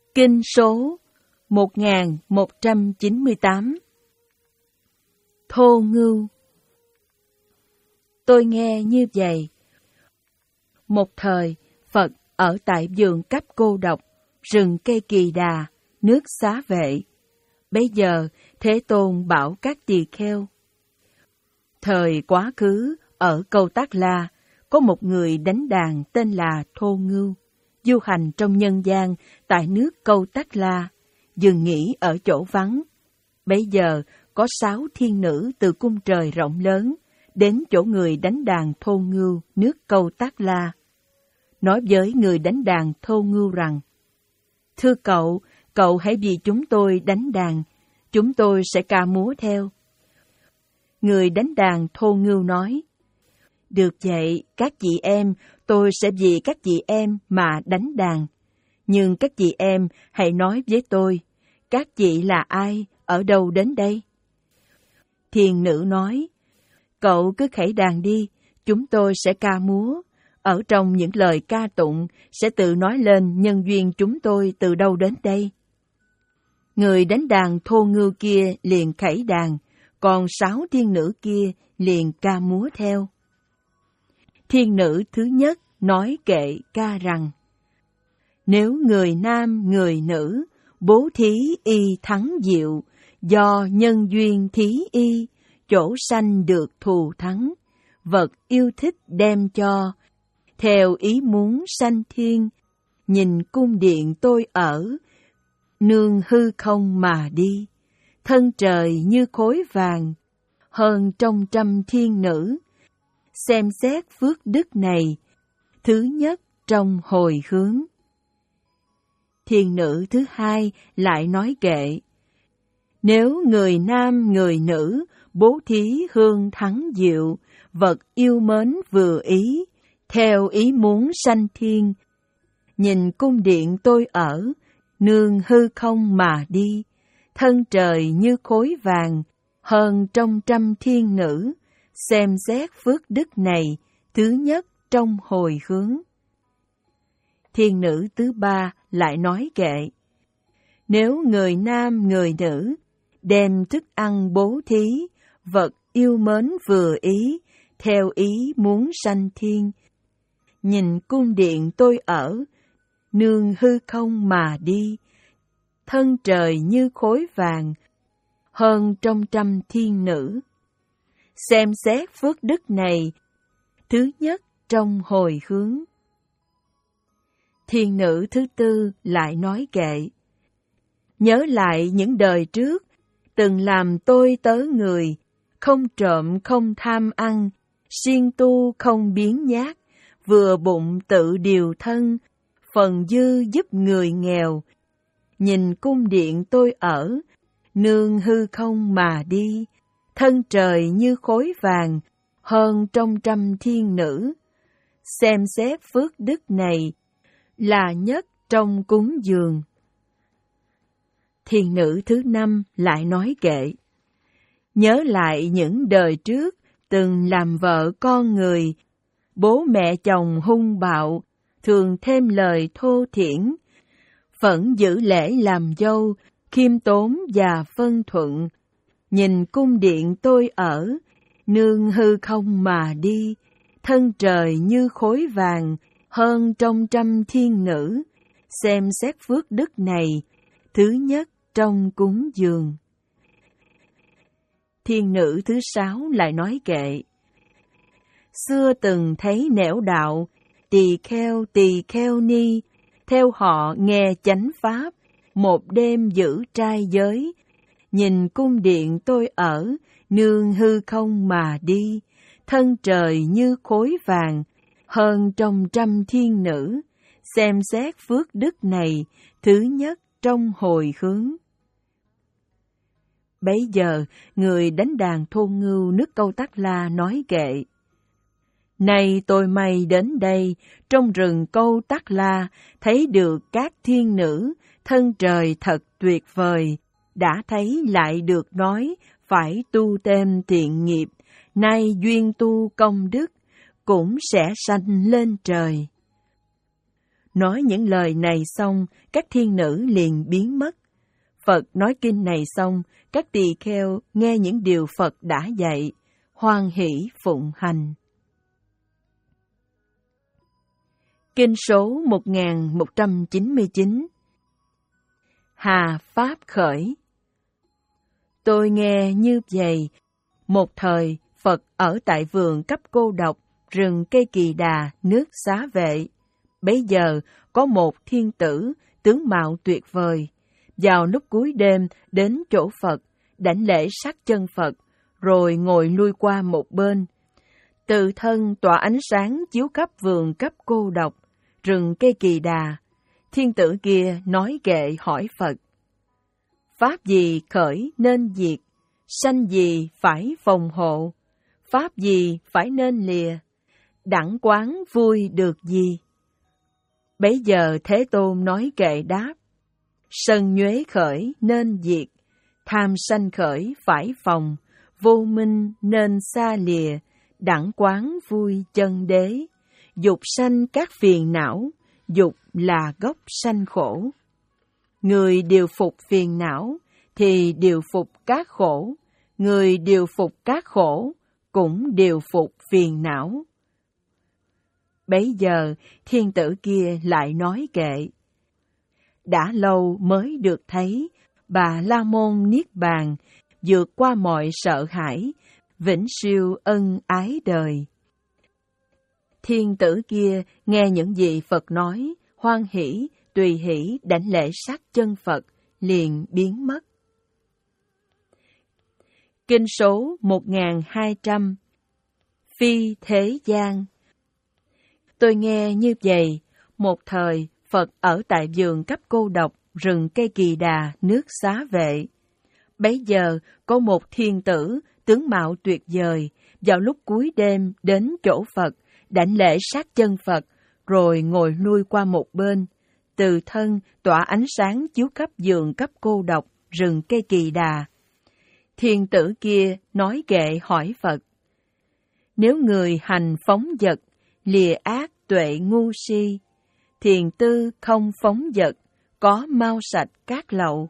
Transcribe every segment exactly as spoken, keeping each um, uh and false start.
Kinh số một nghìn một trăm chín mươi tám. Thô Ngưu. Tôi nghe như vậy. Một thời, Phật ở tại vườn Cấp Cô Độc, rừng cây Kỳ Đà, nước Xá Vệ. Bấy giờ, Thế Tôn bảo các tỳ kheo. Thời quá khứ, ở Câu Tác La, có một người đánh đàn tên là Thô Ngưu, du hành trong nhân gian tại nước Câu Tác La, dừng nghỉ ở chỗ vắng. Bấy giờ, có sáu thiên nữ từ cung trời rộng lớn, đến chỗ người đánh đàn Thô Ngưu, nước Câu Tác La. Nói với người đánh đàn Thô Ngưu rằng, thưa cậu, cậu hãy vì chúng tôi đánh đàn, chúng tôi sẽ ca múa theo. Người đánh đàn Thô Ngưu nói, được vậy, các chị em, tôi sẽ vì các chị em mà đánh đàn. Nhưng các chị em hãy nói với tôi, các chị là ai, ở đâu đến đây? Thiên nữ nói, cậu cứ khẩy đàn đi, chúng tôi sẽ ca múa. Ở trong những lời ca tụng sẽ tự nói lên nhân duyên chúng tôi từ đâu đến đây. Người đánh đàn Thô Ngưu kia liền khẩy đàn, còn sáu thiên nữ kia liền ca múa theo. Thiên nữ thứ nhất nói kệ ca rằng, nếu người nam người nữ, bố thí y thắng diệu, do nhân duyên thí y, chỗ sanh được thù thắng, vật yêu thích đem cho, theo ý muốn sanh thiên, nhìn cung điện tôi ở, nương hư không mà đi, thân trời như khối vàng, hơn trong trăm thiên nữ, xem xét phước đức này, thứ nhất trong hồi hướng. Thiên nữ thứ hai lại nói kệ, nếu người nam người nữ, bố thí hương thắng diệu, vật yêu mến vừa ý, theo ý muốn sanh thiên, nhìn cung điện tôi ở, nương hư không mà đi, thân trời như khối vàng, hơn trong trăm thiên nữ, xem xét phước đức này, thứ nhất trong hồi hướng. Thiên nữ thứ ba lại nói kệ, nếu người nam người nữ, đem thức ăn bố thí, vật yêu mến vừa ý, theo ý muốn sanh thiên, nhìn cung điện tôi ở, nương hư không mà đi, thân trời như khối vàng, hơn trong trăm thiên nữ, xem xét phước đức này, thứ nhất trong hồi hướng. Thiên nữ thứ tư lại nói kệ, nhớ lại những đời trước, từng làm tôi tớ người, không trộm không tham ăn, siêng tu không biếng nhác, vừa bụng tự điều thân, phần dư giúp người nghèo. Nhìn cung điện tôi ở, nương hư không mà đi, thân trời như khối vàng, hơn trong trăm thiên nữ. Xem xét phước đức này, là nhất trong cúng dường. Thiên nữ thứ năm lại nói kệ, nhớ lại những đời trước, từng làm vợ con người, bố mẹ chồng hung bạo, thường thêm lời thô thiển, vẫn giữ lễ làm dâu, khiêm tốn và phân thuận. Nhìn cung điện tôi ở, nương hư không mà đi, thân trời như khối vàng, hơn trong trăm thiên nữ, xem xét phước đức này, thứ nhất trong cúng dường. Thiên nữ thứ sáu lại nói kệ, xưa từng thấy nẻo đạo, tỳ kheo tỳ kheo ni, theo họ nghe chánh pháp, một đêm giữ trai giới, nhìn cung điện tôi ở, nương hư không mà đi, thân trời như khối vàng, hơn trong trăm thiên nữ, xem xét phước đức này, thứ nhất trong hồi hướng. Bấy giờ, người đánh đàn Thô Ngưu nước Câu Tác La nói kệ, nay tôi may đến đây, trong rừng Câu Tác La, thấy được các thiên nữ, thân trời thật tuyệt vời, đã thấy lại được nói, phải tu thêm thiện nghiệp, nay duyên tu công đức, cũng sẽ sanh lên trời. Nói những lời này xong, các thiên nữ liền biến mất. Phật nói kinh này xong, các tỳ kheo nghe những điều Phật đã dạy, hoan hỷ phụng hành. Kinh số một nghìn một trăm chín mươi chín. Hà Pháp khởi. Tôi nghe như vậy, một thời Phật ở tại vườn Cấp Cô Độc, rừng cây Kỳ Đà, nước Xá Vệ. Bấy giờ có một thiên tử, tướng mạo tuyệt vời, vào lúc cuối đêm đến chỗ Phật, đảnh lễ sát chân Phật, rồi ngồi lui qua một bên. Từ thân tỏa ánh sáng chiếu khắp vườn Cấp Cô Độc, rừng cây Kỳ Đà. Thiên tử kia nói kệ hỏi Phật: Pháp gì khởi nên diệt, sanh gì phải phòng hộ, pháp gì phải nên lìa, đẳng quán vui được gì? Bấy giờ Thế Tôn nói kệ đáp: Sân nhuế khởi nên diệt, tham sanh khởi phải phòng, vô minh nên xa lìa, đẳng quán vui chân đế. Dục sanh các phiền não, dục là gốc sanh khổ. Người điều phục phiền não thì điều phục các khổ, người điều phục các khổ cũng điều phục phiền não. Bấy giờ thiên tử kia lại nói kệ: Đã lâu mới được thấy Bà La Môn Niết Bàn, vượt qua mọi sợ hãi, vĩnh siêu ân ái đời. Thiên tử kia nghe những gì Phật nói, hoan hỷ, tùy hỷ đảnh lễ sát chân Phật, liền biến mất. Kinh số một nghìn hai trăm. Phi thế gian. Tôi nghe như vậy, một thời Phật ở tại vườn Cấp Cô Độc, rừng cây Kỳ Đà, nước Xá Vệ. Bấy giờ có một thiên tử, tướng mạo tuyệt vời, vào lúc cuối đêm đến chỗ Phật, đảnh lễ sát chân Phật, rồi ngồi lui qua một bên. Từ thân tỏa ánh sáng chiếu khắp vườn Cấp Cô Độc, rừng cây Kỳ Đà. Thiên tử kia nói kệ hỏi Phật: Nếu người hành phóng dật, lìa ác tuệ ngu si, thiền tư không phóng dật, có mau sạch các lậu.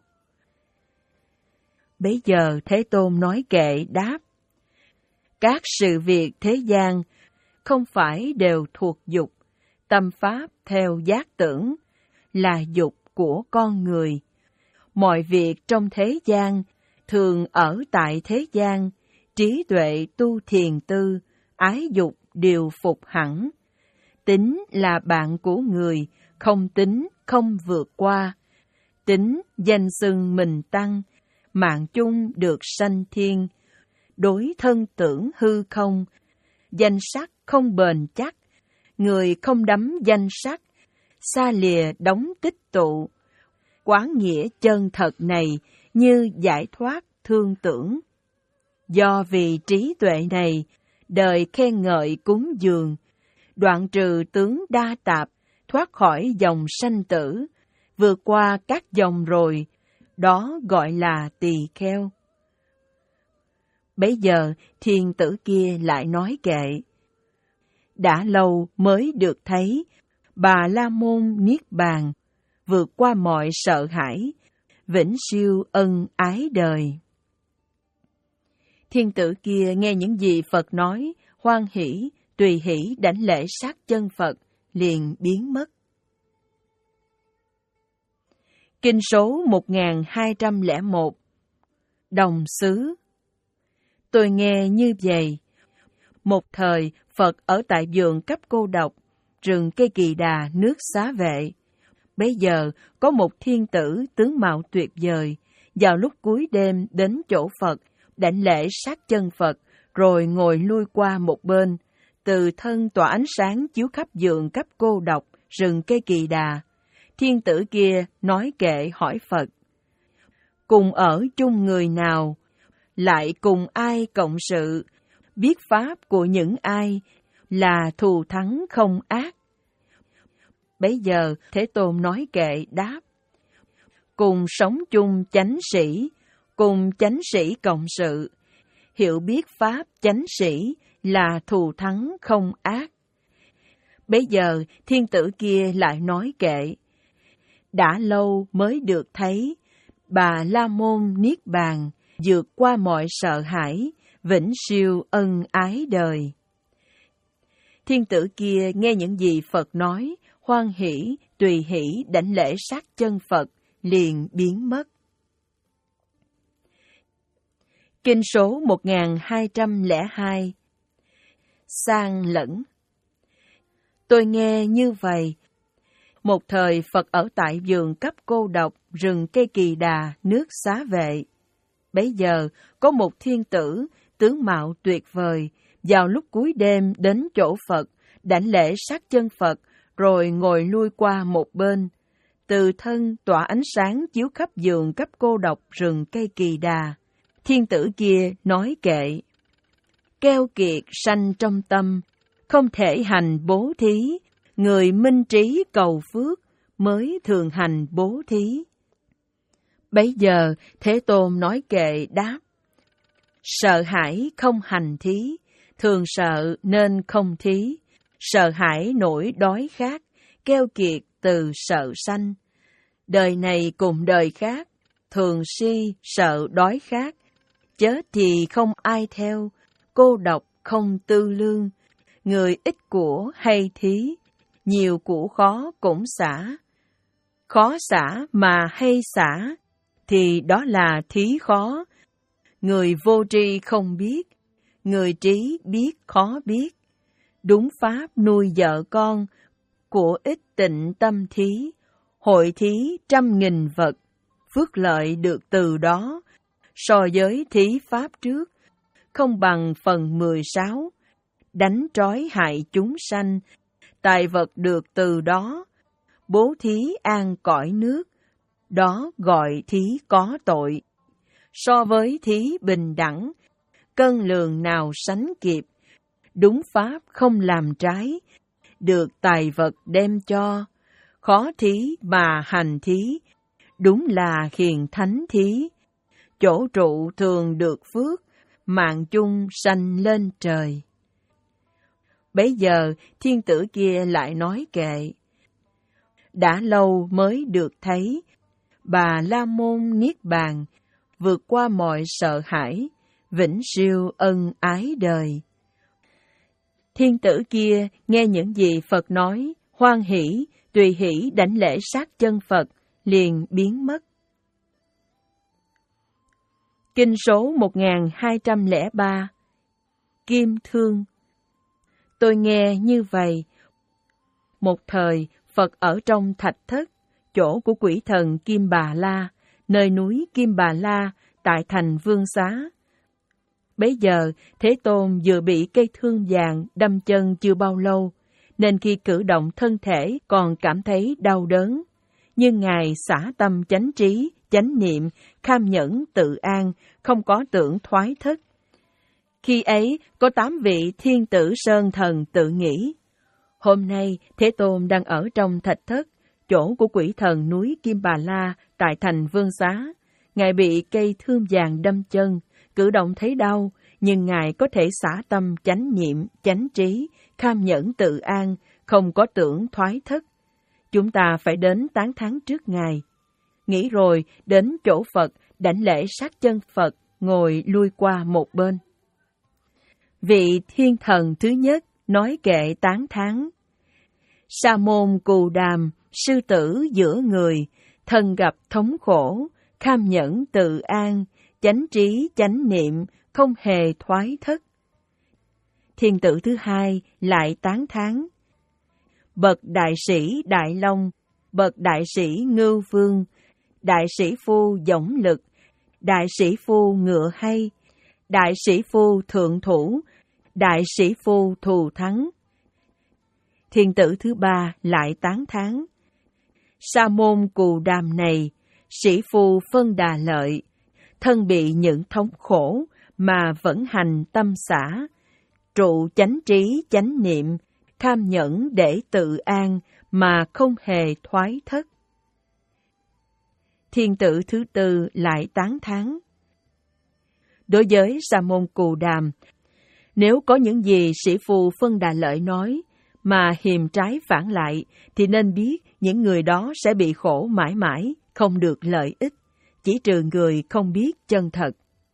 Bấy giờ Thế Tôn nói kệ đáp: Các sự việc thế gian không phải đều thuộc dục, tâm pháp theo giác tưởng là dục của con người. Mọi việc trong thế gian thường ở tại thế gian, trí tuệ tu thiền tư, ái dục đều phục hẳn. Tính là bạn của người, không tính không vượt qua. Tính danh xưng mình tăng, mạng chung được sanh thiên. Đối thân tưởng hư không, danh sắc không bền chắc. Người không đắm danh sắc, xa lìa đóng tích tụ. Quán nghĩa chân thật này như giải thoát thương tưởng. Do vì trí tuệ này, đời khen ngợi cúng dường, đoạn trừ tướng đa tạp, thoát khỏi dòng sanh tử, vượt qua các dòng rồi, đó gọi là tỳ kheo. Bấy giờ thiên tử kia lại nói kệ: Đã lâu mới được thấy Bà La Môn Niết Bàn, vượt qua mọi sợ hãi, vĩnh siêu ân ái đời. Thiên tử kia nghe những gì Phật nói, hoan hỷ, tùy hỷ đảnh lễ sát chân Phật, liền biến mất. Kinh số một nghìn hai trăm lẻ một. Đồng xứ. Tôi nghe như vậy. Một thời Phật ở tại vườn Cấp Cô Độc, rừng cây Kỳ Đà, nước Xá Vệ. Bấy giờ có một thiên tử tướng mạo tuyệt vời, vào lúc cuối đêm đến chỗ Phật, đảnh lễ sát chân Phật, rồi ngồi lui qua một bên. Từ thân tỏa ánh sáng chiếu khắp vườn Cấp Cô Độc, rừng cây Kỳ Đà. Thiên tử kia nói kệ hỏi Phật: Cùng ở chung người nào, lại cùng ai cộng sự, biết pháp của những ai, là thù thắng không ác. Bấy giờ Thế Tôn nói kệ đáp: Cùng sống chung chánh sĩ, cùng chánh sĩ cộng sự, hiểu biết pháp chánh sĩ là thù thắng không ác. Bấy giờ thiên tử kia lại nói kệ: đã lâu mới được thấy, bà La Môn Niết Bàn, vượt qua mọi sợ hãi, vĩnh siêu ân ái đời. Thiên tử kia nghe những gì Phật nói, hoan hỷ, tùy hỷ đảnh lễ sát chân Phật, liền biến mất. Kinh số một nghìn hai trăm lẻ hai. Sang lẫn. Tôi nghe như vậy. Một thời Phật ở tại vườn cấp cô độc, rừng cây kỳ đà, nước xá vệ. Bấy giờ có một thiên tử, tướng mạo tuyệt vời, vào lúc cuối đêm đến chỗ Phật, đảnh lễ sát chân Phật, rồi ngồi lui qua một bên. Từ thân tỏa ánh sáng chiếu khắp vườn cấp cô độc, rừng cây kỳ đà. Thiên tử kia nói kệ: keo kiệt sanh trong tâm, không thể hành bố thí, người minh trí cầu phước, mới thường hành bố thí. Bấy giờ Thế Tôn nói kệ đáp: sợ hãi không hành thí, thường sợ nên không thí, sợ hãi nỗi đói khát, keo kiệt từ sợ sanh. Đời này cùng đời khác, thường si sợ đói khát, chết thì không ai theo, cô độc không tư lương, người ít của hay thí, nhiều của khó cũng xả. Khó xả mà hay xả, thì đó là thí khó. Người vô tri không biết, người trí biết khó biết. Đúng pháp nuôi vợ con, của ít tịnh tâm thí, hội thí trăm nghìn vật, phước lợi được từ đó. So với thí pháp trước, không bằng phần mười sáu, đánh trói hại chúng sanh, tài vật được từ đó. Bố thí an cõi nước, đó gọi thí có tội. So với thí bình đẳng, cân lường nào sánh kịp. Đúng pháp không làm trái, được tài vật đem cho. Khó thí mà hành thí, đúng là hiền thánh thí. Chỗ trụ thường được phước, mạng chung sanh lên trời. Bấy giờ thiên tử kia lại nói kệ: đã lâu mới được thấy, bà La Môn Niết Bàn, vượt qua mọi sợ hãi, vĩnh siêu ân ái đời. Thiên tử kia nghe những gì Phật nói, hoan hỷ, tùy hỷ đảnh lễ sát chân Phật, liền biến mất. Kinh số một nghìn hai trăm lẻ ba. Kim Thương. Tôi nghe như vậy. Một thời, Phật ở trong thạch thất, chỗ của quỷ thần Kim Bà La, nơi núi Kim Bà La, tại thành Vương Xá. Bấy giờ, Thế Tôn vừa bị cây thương vàng đâm chân chưa bao lâu, nên khi cử động thân thể còn cảm thấy đau đớn. Nhưng Ngài xả tâm chánh trí, chánh niệm, kham nhẫn tự an, không có tưởng thoái thất. Khi ấy, có tám vị thiên tử sơn thần tự nghĩ: hôm nay Thế Tôn đang ở trong thạch thất, chỗ của quỷ thần núi Kim Bà La, tại thành Vương Xá. Ngài bị cây thương vàng đâm chân, cử động thấy đau, nhưng Ngài có thể xả tâm chánh niệm, chánh trí, kham nhẫn tự an, không có tưởng thoái thất. Chúng ta phải đến tán thán trước Ngài. Nghĩ rồi, đến chỗ Phật, đảnh lễ sát chân Phật, ngồi lui qua một bên. Vị thiên thần thứ nhất nói kệ tán thán: Sa môn Cù Đàm, sư tử giữa người, thân gặp thống khổ, kham nhẫn tự an, chánh trí chánh niệm, không hề thoái thất. Thiên tử thứ hai lại tán thán: Bậc đại sĩ Đại Long, bậc đại sĩ Ngưu Vương, đại sĩ phu dõng lực, đại sĩ phu ngựa hay, đại sĩ phu thượng thủ, đại sĩ phu thù thắng. Thiên tử thứ ba lại tán thán: Sa môn Cù Đàm này, sĩ phu phân đà lợi, thân bị những thống khổ mà vẫn hành tâm xả, trụ chánh trí chánh niệm, kham nhẫn để tự an mà không hề thoái thất. Thiên tử thứ tư lại tán thán: Đối với Sa môn Cù Đàm, nếu có những gì sĩ phu phân đà lợi nói, mà hiềm trái phản lại, thì nên biết những người đó sẽ bị khổ mãi mãi, không được lợi ích, chỉ trừ người không biết chân thật.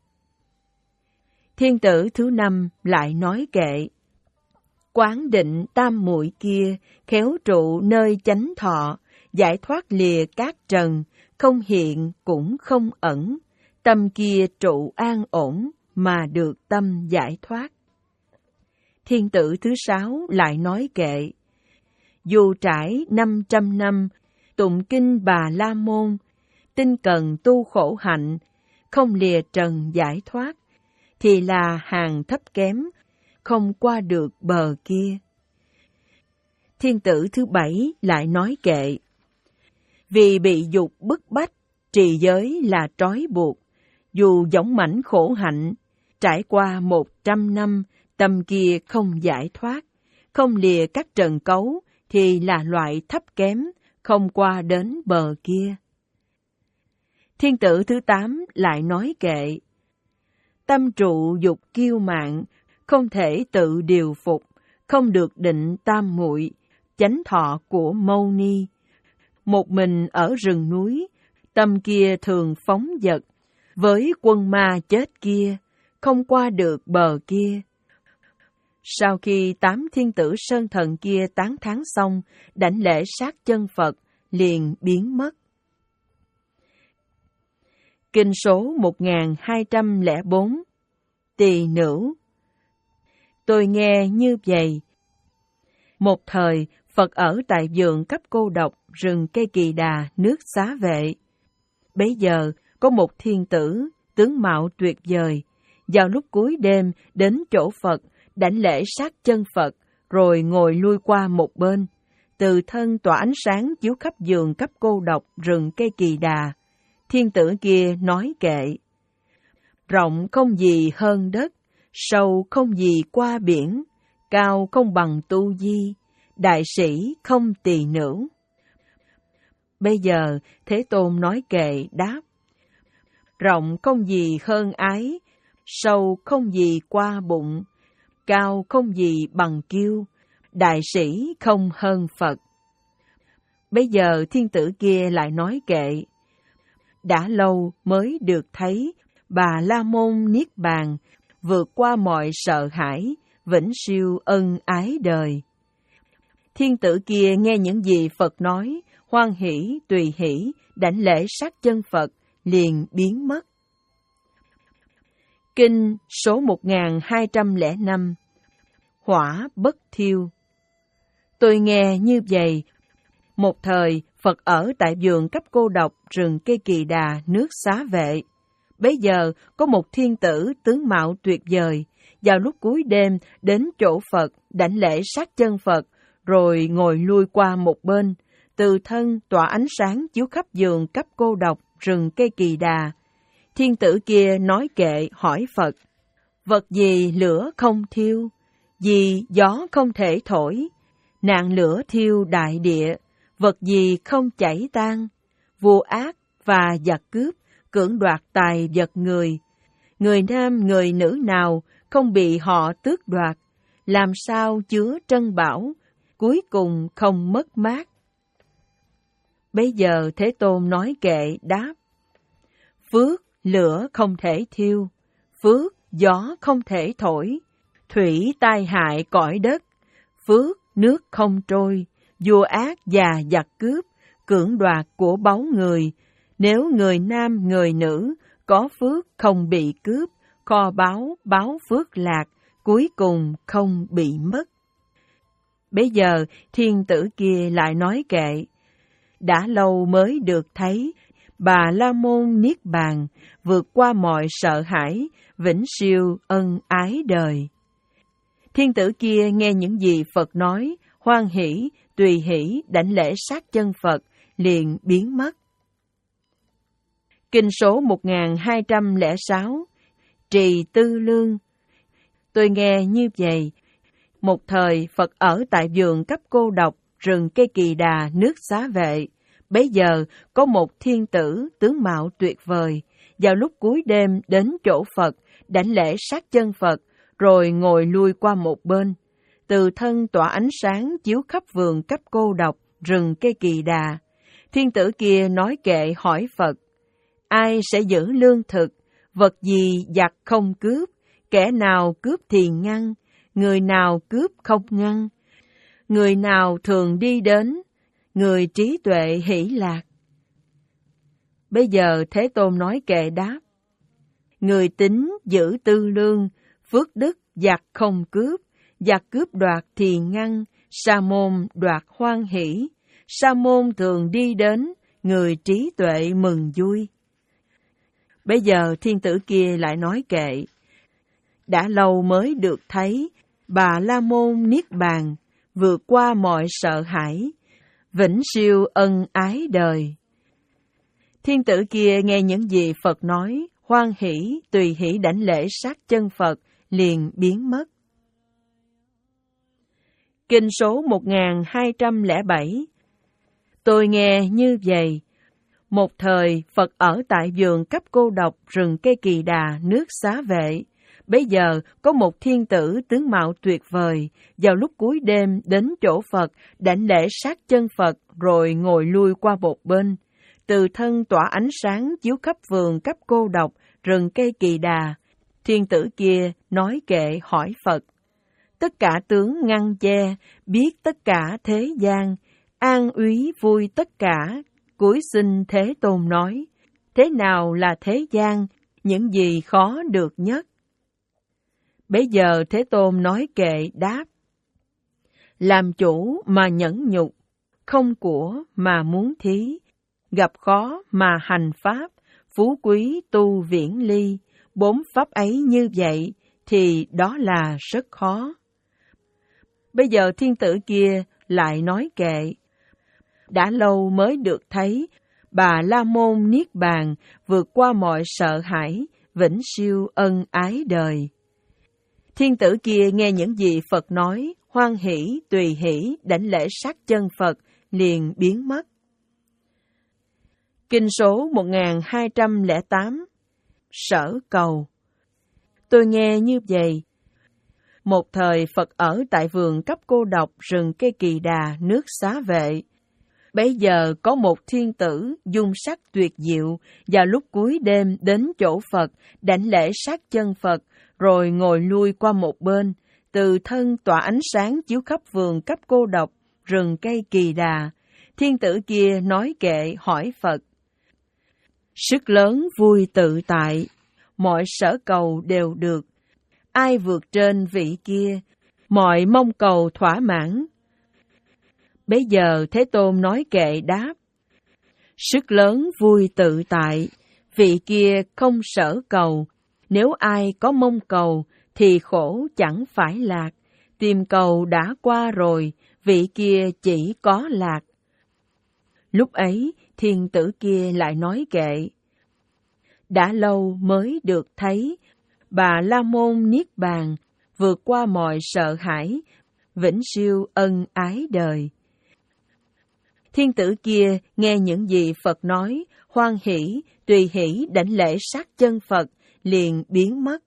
Thiên tử thứ năm lại nói kệ: Quán định tam muội kia, khéo trụ nơi chánh thọ, giải thoát lìa các trần, không hiện cũng không ẩn, tâm kia trụ an ổn, mà được tâm giải thoát. Thiên tử thứ sáu lại nói kệ: Dù trải năm trăm năm, tụng kinh Bà La Môn, tinh cần tu khổ hạnh, không lìa trần giải thoát, thì là hàng thấp kém, không qua được bờ kia. Thiên tử thứ bảy lại nói kệ: Vì bị dục bức bách, trì giới là trói buộc, dù dõng mãnh khổ hạnh, trải qua một trăm năm, tâm kia không giải thoát, không lìa các trần cấu, thì là loại thấp kém, không qua đến bờ kia. Thiên tử thứ tám lại nói kệ: Tâm trụ dục kiêu mạn, không thể tự điều phục, không được định tam muội, chánh thọ của Mâu Ni. Một mình ở rừng núi, tâm kia thường phóng dật, với quân ma chết kia, không qua được bờ kia. Sau khi tám thiên tử sơn thần kia tán thán xong, đảnh lễ sát chân Phật, liền biến mất. Kinh số một nghìn hai trăm lẻ bốn. Tỳ nữ. Tôi nghe như vậy. Một thời, Phật ở tại vườn cấp cô độc, rừng cây kỳ đà, nước Xá Vệ. Bấy giờ, có một thiên tử, tướng mạo tuyệt vời, vào lúc cuối đêm đến chỗ Phật, đảnh lễ sát chân Phật, rồi ngồi lui qua một bên. Từ thân tỏa ánh sáng chiếu khắp vườn cấp cô độc, rừng cây kỳ đà. Thiên tử kia nói kệ: Rộng không gì hơn đất, sâu không gì qua biển, cao không bằng tu di, đại sĩ không tỳ nữ. Bây giờ Thế Tôn nói kệ đáp: Rộng không gì hơn ái, sâu không gì qua bụng, cao không gì bằng kiêu, đại sĩ không hơn Phật. Bây giờ thiên tử kia lại nói kệ: Đã lâu mới được thấy Bà La Môn Niết Bàn, vượt qua mọi sợ hãi, vĩnh siêu ân ái đời. Thiên tử kia nghe những gì Phật nói, hoan hỷ, tùy hỷ, đảnh lễ sát chân Phật, liền biến mất. Kinh số một nghìn hai trăm lẻ năm. Hỏa bất thiêu. Tôi nghe như vậy. Một thời, Phật ở tại vườn cấp cô độc, rừng cây kỳ đà, nước Xá Vệ. Bấy giờ, có một thiên tử tướng mạo tuyệt vời, vào lúc cuối đêm đến chỗ Phật, đảnh lễ sát chân Phật, rồi ngồi lui qua một bên. Từ thân tỏa ánh sáng chiếu khắp vườn cấp cô độc, rừng cây kỳ đà. Thiên tử kia nói kệ hỏi Phật: Vật gì lửa không thiêu? Gì gió không thể thổi? Nạn lửa thiêu đại địa, vật gì không chảy tan? Vua ác và giặc cướp cưỡng đoạt tài vật người. Người nam người nữ nào không bị họ tước đoạt? Làm sao chứa trân bảo, cuối cùng không mất mát? Bây giờ Thế Tôn nói kệ đáp: Phước lửa không thể thiêu, phước gió không thể thổi, thủy tai hại cõi đất, phước nước không trôi, vua ác và giặc cướp cưỡng đoạt của báu người. Nếu người nam người nữ có phước không bị cướp, kho báu báo phước lạc, cuối cùng không bị mất. Bây giờ thiên tử kia lại nói kệ: Đã lâu mới được thấy Bà La Môn Niết Bàn, vượt qua mọi sợ hãi, vĩnh siêu ân ái đời. Thiên tử kia nghe những gì Phật nói, hoan hỷ, tùy hỷ, đảnh lễ sát chân Phật, liền biến mất. Kinh số một nghìn hai trăm lẻ sáu. Trì Tư Lương. Tôi nghe như vậy. Một thời Phật ở tại vườn cấp cô độc, rừng cây kỳ đà, nước Xá Vệ. Bấy giờ có một thiên tử tướng mạo tuyệt vời, vào lúc cuối đêm đến chỗ Phật, đảnh lễ sát chân Phật, rồi ngồi lui qua một bên. từ thân tỏa ánh sáng chiếu khắp vườn cấp cô độc, rừng cây kỳ đà. Thiên tử kia nói kệ hỏi Phật, ai sẽ giữ lương thực, vật gì giặc không cướp, kẻ nào cướp thì ngăn, người nào cướp không ngăn, người nào thường đi đến, người trí tuệ hỷ lạc. Bây giờ Thế Tôn nói kệ đáp, người tín giữ tư lương, phước đức giặc không cướp, giặc cướp đoạt thì ngăn, sa môn đoạt hoan hỷ, sa môn thường đi đến, người trí tuệ mừng vui. Bây giờ thiên tử kia lại nói kệ, đã lâu mới được thấy, Bà La Môn Niết Bàn, vượt qua mọi sợ hãi, vĩnh siêu ân ái đời. Thiên tử kia nghe những gì Phật nói, hoan hỷ, tùy hỷ đảnh lễ sát chân Phật, liền biến mất. Kinh số một nghìn hai trăm lẻ bảy. Tôi nghe như vậy. Một thời, Phật ở tại vườn cấp cô độc, rừng cây kỳ đà, nước Xá Vệ. Bấy giờ, có một thiên tử tướng mạo tuyệt vời, vào lúc cuối đêm đến chỗ Phật, đảnh lễ sát chân Phật, rồi ngồi lui qua một bên. Từ thân tỏa ánh sáng chiếu khắp vườn cấp cô độc, rừng cây kỳ đà. Thiên tử kia nói kệ hỏi Phật, tất cả tướng ngăn che, biết tất cả thế gian, an úy vui tất cả, cúi xin Thế Tôn nói, thế nào là thế gian, những gì khó được nhất? Bấy giờ Thế Tôn nói kệ đáp, làm chủ mà nhẫn nhục, không của mà muốn thí, gặp khó mà hành pháp, phú quý tu viễn ly, bốn pháp ấy như vậy thì đó là rất khó. Bây giờ thiên tử kia lại nói kệ, đã lâu mới được thấy, Bà La Môn Niết Bàn, vượt qua mọi sợ hãi, vĩnh siêu ân ái đời. Thiên tử kia nghe những gì Phật nói, hoan hỷ, tùy hỷ, đảnh lễ sát chân Phật, liền biến mất. Kinh số một nghìn hai trăm lẻ tám. Sở cầu. Tôi nghe như vậy. Một thời Phật ở tại vườn cấp cô độc, rừng cây kỳ đà, nước Xá Vệ. Bấy giờ có một thiên tử dung sắc tuyệt diệu, vào lúc cuối đêm đến chỗ Phật, đảnh lễ sát chân Phật, rồi ngồi lui qua một bên, từ thân tỏa ánh sáng chiếu khắp vườn cấp cô độc, rừng cây kỳ đà. Thiên tử kia nói kệ hỏi Phật, sức lớn vui tự tại, mọi sở cầu đều được, ai vượt trên vị kia, mọi mong cầu thỏa mãn. Bấy giờ Thế Tôn nói kệ đáp, sức lớn vui tự tại, vị kia không sở cầu, nếu ai có mong cầu thì khổ chẳng phải lạc, tìm cầu đã qua rồi, vị kia chỉ có lạc. Lúc ấy thiên tử kia lại nói kệ, đã lâu mới được thấy, Bà La Môn Niết Bàn, vượt qua mọi sợ hãi, vĩnh siêu ân ái đời. Thiên tử kia nghe những gì Phật nói, hoan hỷ, tùy hỷ đảnh lễ sát chân Phật, liền biến mất.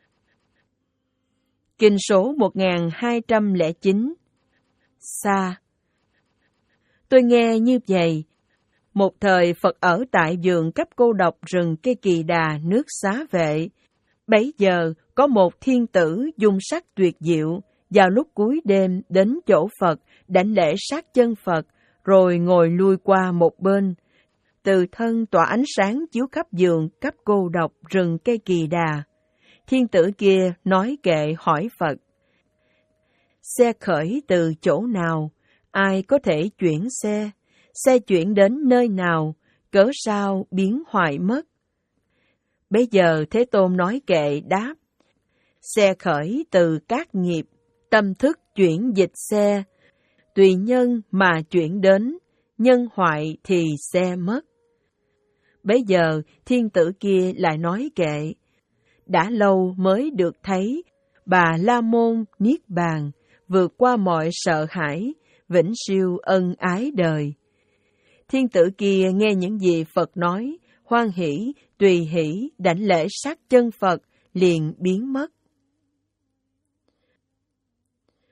Kinh số một nghìn hai trăm lẻ chín. Xa. Tôi nghe như vậy. Một thời Phật ở tại vườn cấp cô độc, rừng cây kỳ đà, nước Xá Vệ. Bấy giờ có một thiên tử dung sắc tuyệt diệu, vào lúc cuối đêm đến chỗ Phật, đảnh lễ sát chân Phật, rồi ngồi lui qua một bên. Từ thân tỏa ánh sáng chiếu khắp vườn cấp cô độc, rừng cây kỳ đà. Thiên tử kia nói kệ hỏi Phật, xe khởi từ chỗ nào, ai có thể chuyển xe, xe chuyển đến nơi nào, cớ sao biến hoại mất? Bây giờ Thế Tôn nói kệ đáp, xe khởi từ các nghiệp, tâm thức chuyển dịch xe, tùy nhân mà chuyển đến, nhân hoại thì xe mất. Bấy giờ thiên tử kia lại nói kệ, đã lâu mới được thấy, Bà La Môn Niết Bàn, vượt qua mọi sợ hãi, vĩnh siêu ân ái đời. Thiên tử kia nghe những gì Phật nói, hoan hỷ, tùy hỷ, đảnh lễ sát chân Phật, liền biến mất.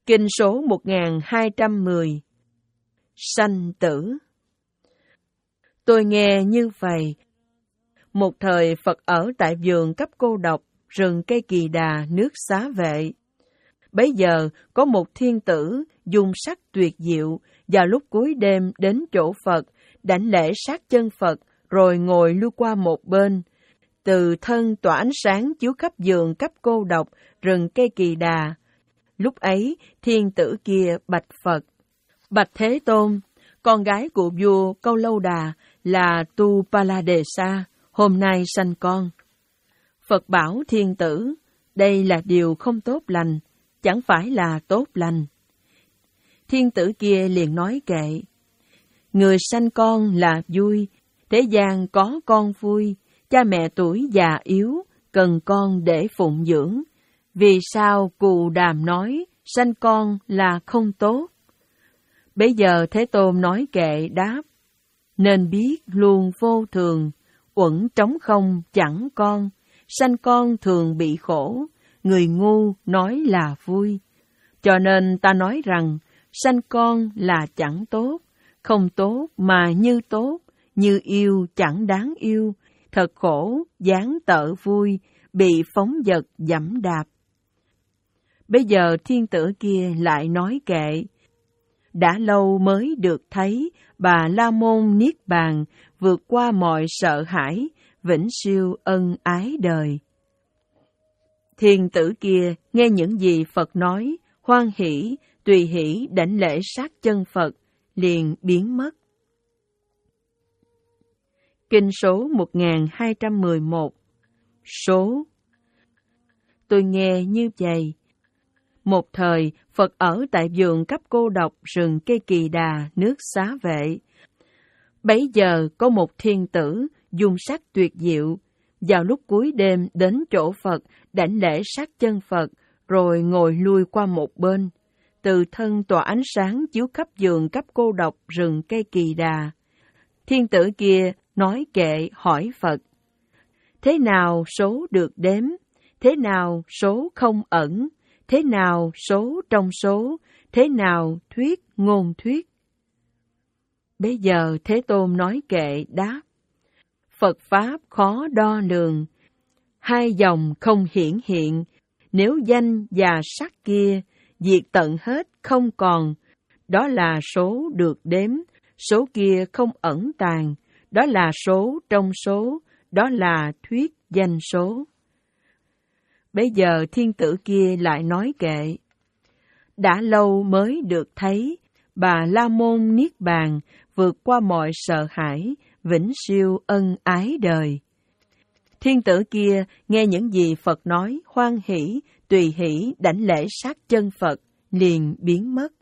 Kinh số một nghìn hai trăm mười. Sanh tử. Tôi nghe như vậy. Một thời Phật ở tại vườn cấp cô độc, rừng cây kỳ đà, nước Xá Vệ. Bấy giờ có một thiên tử dùng sắc tuyệt diệu, vào lúc cuối đêm đến chỗ Phật, đảnh lễ sát chân Phật, rồi ngồi lui qua một bên. Từ thân tỏa ánh sáng chiếu khắp vườn cấp cô độc, rừng cây kỳ đà. Lúc ấy, thiên tử kia bạch Phật: Bạch Thế Tôn, con gái của vua Câu Lâu Đà là Tu Paladesa, hôm nay sanh con. Phật bảo thiên tử: đây là điều không tốt lành, chẳng phải là tốt lành. Thiên tử kia liền nói kệ: người sanh con là vui, thế gian có con vui, cha mẹ tuổi già yếu, cần con để phụng dưỡng. Vì sao Cù Đàm nói sanh con là không tốt? Bấy giờ Thế Tôn nói kệ đáp: nên biết luôn vô thường, uẩn trống không chẳng con, sanh con thường bị khổ, người ngu nói là vui. Cho nên ta nói rằng, sanh con là chẳng tốt, không tốt mà như tốt, như yêu chẳng đáng yêu, thật khổ, dáng tợ vui, bị phóng dật giẫm đạp. Bây giờ thiên tử kia lại nói kệ: đã lâu mới được thấy bà La Môn Niết Bàn, vượt qua mọi sợ hãi, vĩnh siêu ân ái đời. Thiên tử kia nghe những gì Phật nói, hoan hỷ, tùy hỷ đảnh lễ sát chân Phật, liền biến mất. Kinh số một nghìn hai trăm mười một. Số. Tôi nghe như vậy. Một thời, Phật ở tại vườn cấp cô độc, rừng cây kỳ đà, nước Xá Vệ. Bấy giờ có một thiên tử dùng sắc tuyệt diệu, vào lúc cuối đêm đến chỗ Phật, đảnh lễ sát chân Phật, rồi ngồi lui qua một bên. Từ thân tỏa ánh sáng chiếu khắp vườn cấp cô độc, rừng cây kỳ đà. Thiên tử kia nói kệ hỏi Phật: thế nào số được đếm? Thế nào số không ẩn? Thế nào số trong số? Thế nào thuyết ngôn thuyết? Bây giờ Thế Tôn nói kệ đáp: Phật Pháp khó đo lường, hai dòng không hiển hiện, nếu danh và sắc kia, diệt tận hết không còn, đó là số được đếm, số kia không ẩn tàng, đó là số trong số, đó là thuyết danh số. Bây giờ thiên tử kia lại nói kệ: đã lâu mới được thấy bà La Môn Niết Bàn, vượt qua mọi sợ hãi, vĩnh siêu ân ái đời. Thiên tử kia nghe những gì Phật nói, hoan hỷ, tùy hỷ đảnh lễ sát chân Phật, liền biến mất.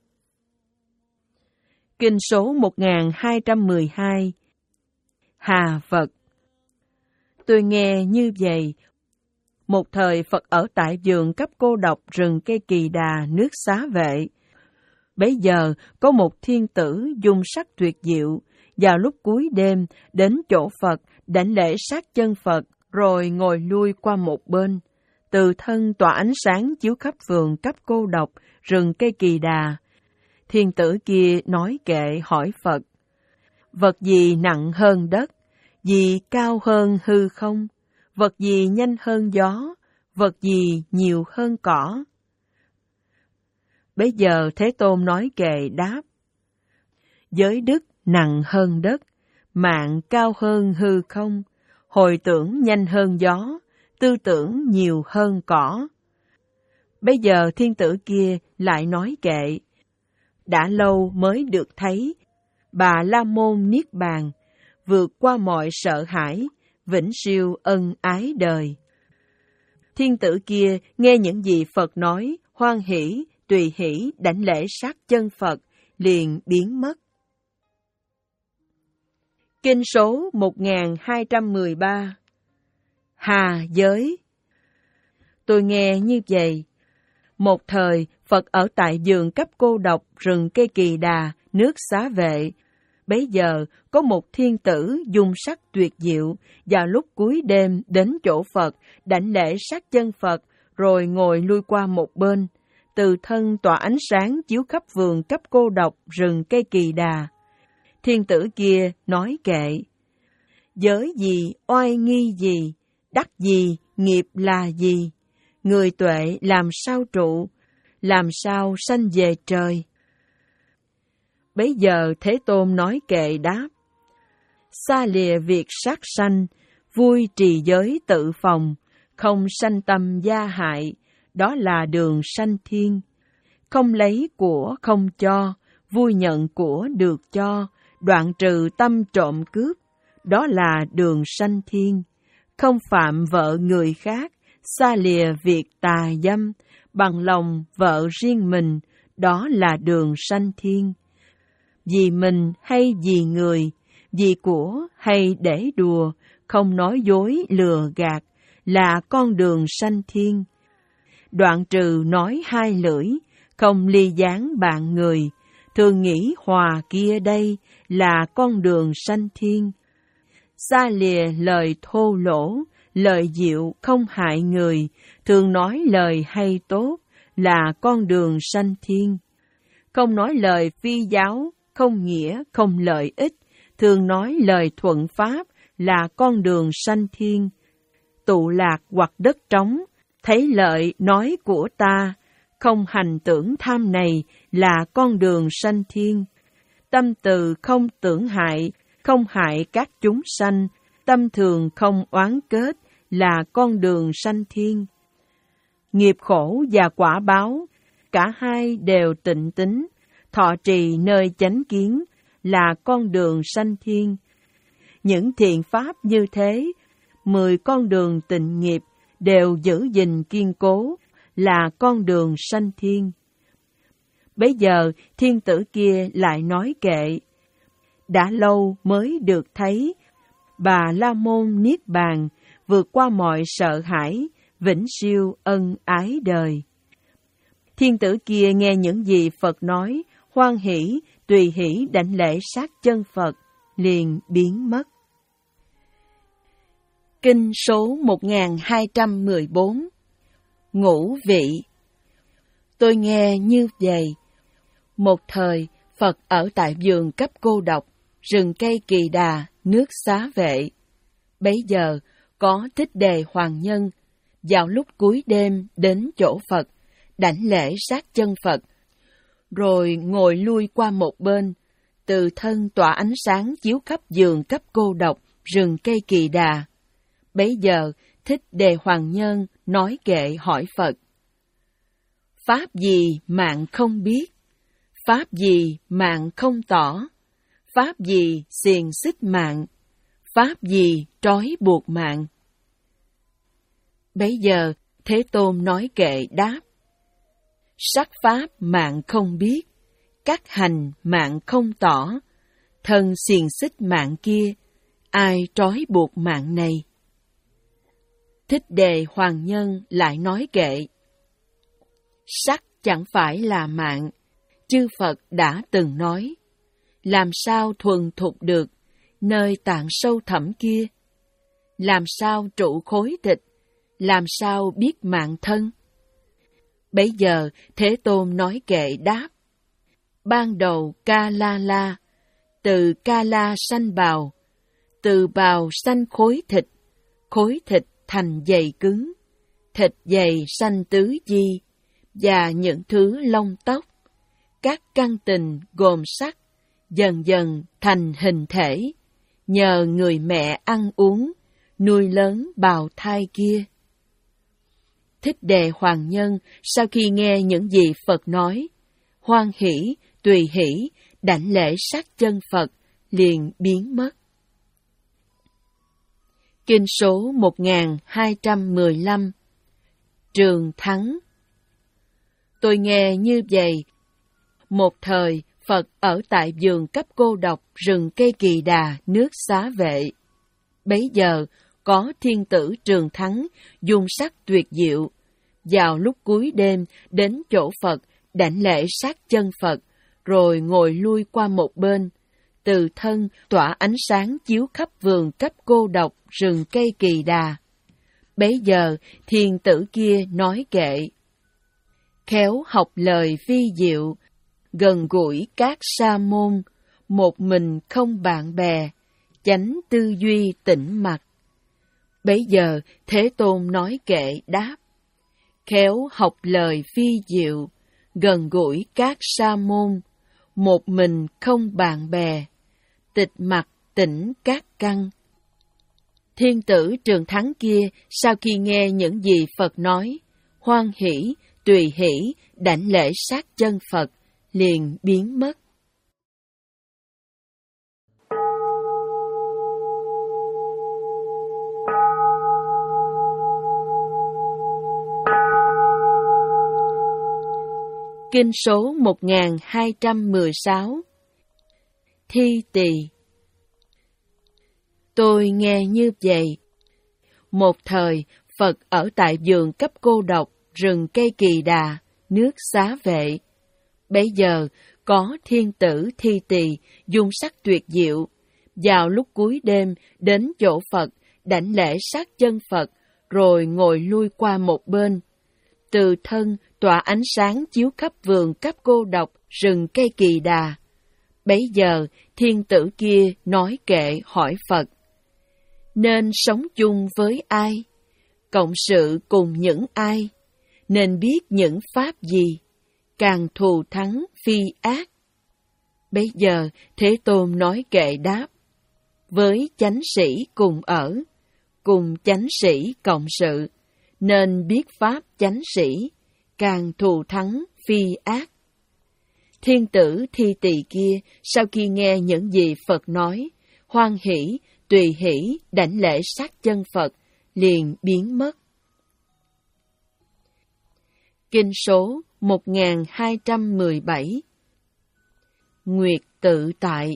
Kinh số một nghìn hai trăm mười hai. Hà Phật. Tôi nghe như vậy. Một thời Phật ở tại vườn cấp cô độc, rừng cây kỳ đà, nước Xá Vệ. Bấy giờ có một thiên tử dùng sắc tuyệt diệu, vào lúc cuối đêm đến chỗ Phật, đảnh lễ sát chân Phật, rồi ngồi lui qua một bên. Từ thân tỏa ánh sáng chiếu khắp vườn cấp cô độc, rừng cây kỳ đà. Thiên tử kia nói kệ hỏi Phật: vật gì nặng hơn đất? Gì cao hơn hư không? Vật gì nhanh hơn gió? Vật gì nhiều hơn cỏ? Bấy giờ Thế Tôn nói kệ đáp: giới đức nặng hơn đất, mạng cao hơn hư không, hồi tưởng nhanh hơn gió, tư tưởng nhiều hơn cỏ. Bây giờ thiên tử kia lại nói kệ: đã lâu mới được thấy bà La Môn Niết Bàn, vượt qua mọi sợ hãi, vĩnh siêu ân ái đời. Thiên tử kia nghe những gì Phật nói, hoan hỷ, tùy hỷ đảnh lễ sát chân Phật, liền biến mất. Kinh số một nghìn hai trăm mười ba. Hà giới. Tôi nghe như vậy. Một thời, Phật ở tại vườn cấp cô độc, rừng cây kỳ đà, nước Xá Vệ. Bấy giờ, có một thiên tử dùng sắc tuyệt diệu, vào lúc cuối đêm đến chỗ Phật, đảnh lễ sát chân Phật, rồi ngồi lui qua một bên. từ thân tỏa ánh sáng chiếu khắp vườn cấp cô độc rừng cây kỳ đà. Thiên tử kia nói kệ: giới gì, oai nghi gì, đắc gì, nghiệp là gì, người tuệ làm sao trụ, làm sao sanh về trời. Bấy giờ Thế Tôn nói kệ đáp: xa lìa việc sát sanh, vui trì giới tự phòng, không sanh tâm gia hại, đó là đường sanh thiên. Không lấy của không cho, vui nhận của được cho, đoạn trừ tâm trộm cướp, đó là đường sanh thiên. Không phạm vợ người khác, xa lìa việc tà dâm, bằng lòng vợ riêng mình, đó là đường sanh thiên. Vì mình hay vì người, vì của hay để đùa, không nói dối lừa gạt, là con đường sanh thiên. Đoạn trừ nói hai lưỡi, không ly gián bạn người, thường nghĩ hòa kia đây, là con đường sanh thiên. Xa lìa lời thô lỗ, lời dịu không hại người, thường nói lời hay tốt, là con đường sanh thiên. Không nói lời phi giáo, không nghĩa, không lợi ích, thường nói lời thuận pháp, là con đường sanh thiên. Tụ lạc hoặc đất trống, thấy lợi nói của ta, không hành tưởng tham này, là con đường sanh thiên. Tâm từ không tưởng hại, không hại các chúng sanh, tâm thường không oán kết, là con đường sanh thiên. Nghiệp khổ và quả báo, cả hai đều tịnh tín, thọ trì nơi chánh kiến, là con đường sanh thiên. Những thiện pháp như thế, mười con đường tịnh nghiệp, đều giữ gìn kiên cố, là con đường sanh thiên. Bấy giờ thiên tử kia lại nói kệ: đã lâu mới được thấy, Bà La Môn Niết Bàn, vượt qua mọi sợ hãi, vĩnh siêu ân ái đời. Thiên tử kia nghe những gì Phật nói, hoan hỷ, tùy hỷ đảnh lễ sát chân Phật, liền biến mất. Kinh số một nghìn hai trăm mười bốn. Ngũ vị. Tôi nghe như vậy. Một thời, Phật ở tại vườn cấp cô độc, rừng cây kỳ đà, nước Xá Vệ. Bấy giờ, có Thích Đề Hoàng Nhân, vào lúc cuối đêm đến chỗ Phật, đảnh lễ sát chân Phật, rồi ngồi lui qua một bên, từ thân tỏa ánh sáng chiếu khắp vườn cấp cô độc, rừng cây kỳ đà. Bấy giờ, Thích Đề Hoàng Nhân nói kệ hỏi Phật: pháp gì mạng không biết? Pháp gì mạng không tỏ? Pháp gì xiềng xích mạng? Pháp gì trói buộc mạng? Bấy giờ, Thế Tôn nói kệ đáp: sắc pháp mạng không biết, các hành mạng không tỏ, thân xiềng xích mạng kia, ai trói buộc mạng này? Thích Đề Hoàng Nhân lại nói kệ: sắc chẳng phải là mạng, chư Phật đã từng nói, làm sao thuần thục được nơi tạng sâu thẳm kia? Làm sao trụ khối thịt? Làm sao biết mạng thân? Bấy giờ Thế Tôn nói kệ đáp: ban đầu Ca La La, từ Ca La sanh bào, từ bào sanh khối thịt, khối thịt thành dày cứng, thịt dày sanh tứ di, và những thứ lông tóc, các căn tình gồm sắc, dần dần thành hình thể, nhờ người mẹ ăn uống, nuôi lớn bào thai kia. Thích Đề Hoàng Nhân sau khi nghe những gì Phật nói, hoan hỷ, tùy hỷ, đảnh lễ sát chân Phật, liền biến mất. Kinh số một nghìn hai trăm mười lăm. Trường Thắng. Tôi nghe như vậy. Một thời, Phật ở tại vườn cấp cô độc, rừng cây kỳ đà, nước Xá Vệ. Bấy giờ, có thiên tử Trường Thắng, dung sắc tuyệt diệu. Vào lúc cuối đêm, đến chỗ Phật, đảnh lễ sát chân Phật, rồi ngồi lui qua một bên. Từ thân tỏa ánh sáng chiếu khắp vườn cấp cô độc, rừng cây kỳ đà. Bấy giờ, thiên tử kia nói kệ: khéo học lời vi diệu, gần gũi các sa môn, một mình không bạn bè, chánh tư duy tĩnh mặc. Bấy giờ Thế Tôn nói kệ đáp: khéo học lời vi diệu, gần gũi các sa môn, một mình không bạn bè, tịch mặc tĩnh các căn. Thiên tử Trường Thắng kia sau khi nghe những gì Phật nói, hoan hỷ, tùy hỷ, đảnh lễ sát chân Phật, liền biến mất. Kinh số một nghìn hai trăm mười sáu. Thi Tỳ. Tôi nghe như vậy. Một thời, Phật ở tại vườn cấp cô độc, rừng cây Kỳ Đà, nước Xá Vệ. Bấy giờ, có thiên tử Thi Tỳ, dung sắc tuyệt diệu, vào lúc cuối đêm đến chỗ Phật, đảnh lễ sát chân Phật, rồi ngồi lui qua một bên. Từ thân tỏa ánh sáng chiếu khắp vườn cấp cô độc, rừng cây Kỳ Đà. Bấy giờ, thiên tử kia nói kệ hỏi Phật: nên sống chung với ai? Cộng sự cùng những ai? Nên biết những pháp gì? Càng thù thắng phi ác. Bấy giờ, Thế Tôn nói kệ đáp: với chánh sĩ cùng ở, cùng chánh sĩ cộng sự, nên biết pháp chánh sĩ, càng thù thắng phi ác. Thiên tử Thi Tỳ kia sau khi nghe những gì Phật nói, hoan hỷ, tùy hỷ, đảnh lễ sát chân Phật, liền biến mất. Kinh số một nghìn hai trăm mười bảy. Nguyệt tự tại.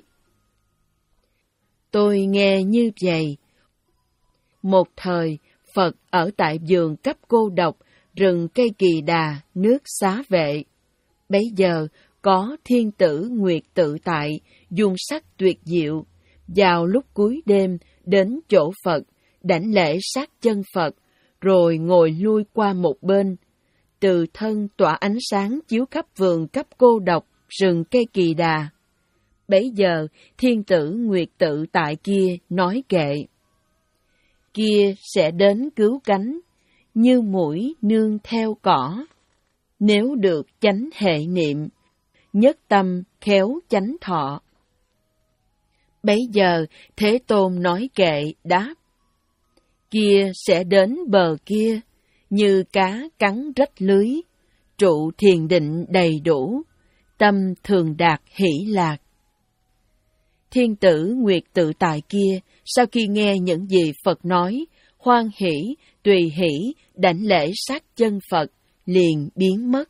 Tôi nghe như vậy. Một thời, Phật ở tại vườn cấp cô độc, rừng cây Kỳ Đà, nước Xá Vệ. Bấy giờ, có thiên tử Nguyệt tự tại, dung sắc tuyệt diệu, vào lúc cuối đêm đến chỗ Phật, đảnh lễ sát chân Phật, rồi ngồi lui qua một bên. Từ thân tỏa ánh sáng chiếu khắp vườn cấp cô độc, rừng cây Kỳ Đà. Bấy giờ, thiên tử Nguyệt tự tại kia nói kệ: kia sẽ đến cứu cánh, như muỗi nương theo cỏ. Nếu được chánh hệ niệm, nhất tâm khéo chánh thọ. Bấy giờ, Thế Tôn nói kệ đáp: kia sẽ đến bờ kia, như cá cắn rách lưới, trụ thiền định đầy đủ, tâm thường đạt hỷ lạc. Thiên tử Nguyệt tự tại kia, sau khi nghe những gì Phật nói, hoan hỷ, tùy hỷ, đảnh lễ sát chân Phật, liền biến mất.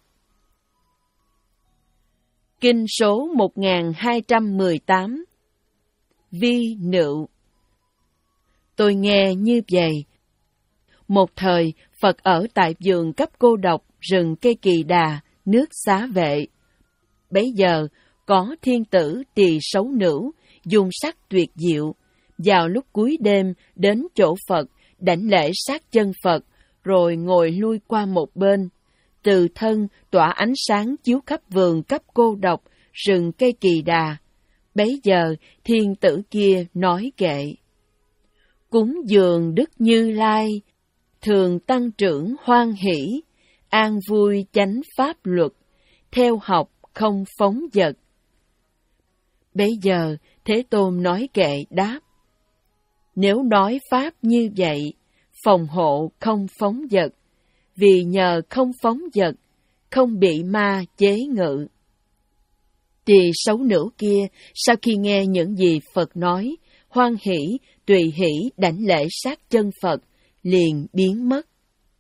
Kinh số một nghìn hai trăm mười tám. Vi Nựu. Tôi nghe như vậy. Một thời, Phật ở tại vườn cấp cô độc, rừng cây Kỳ Đà, nước Xá Vệ. Bấy giờ, có thiên tử Tỳ Xấu Nữu, dung sắc tuyệt diệu, vào lúc cuối đêm đến chỗ Phật, đảnh lễ sát chân Phật, rồi ngồi lui qua một bên. Từ thân tỏa ánh sáng chiếu khắp vườn cấp cô độc, rừng cây Kỳ Đà. Bấy giờ, thiên tử kia nói kệ: cúng dường Đức Như Lai, thường tăng trưởng hoan hỷ, an vui chánh pháp luật, theo học không phóng dật. Bấy giờ, Thế Tôn nói kệ đáp: nếu nói pháp như vậy, phòng hộ không phóng dật, vì nhờ không phóng dật, không bị ma chế ngự. Tỳ Xấu Nữu kia, sau khi nghe những gì Phật nói, hoan hỷ, tùy hỷ, đảnh lễ sát chân Phật, liền biến mất.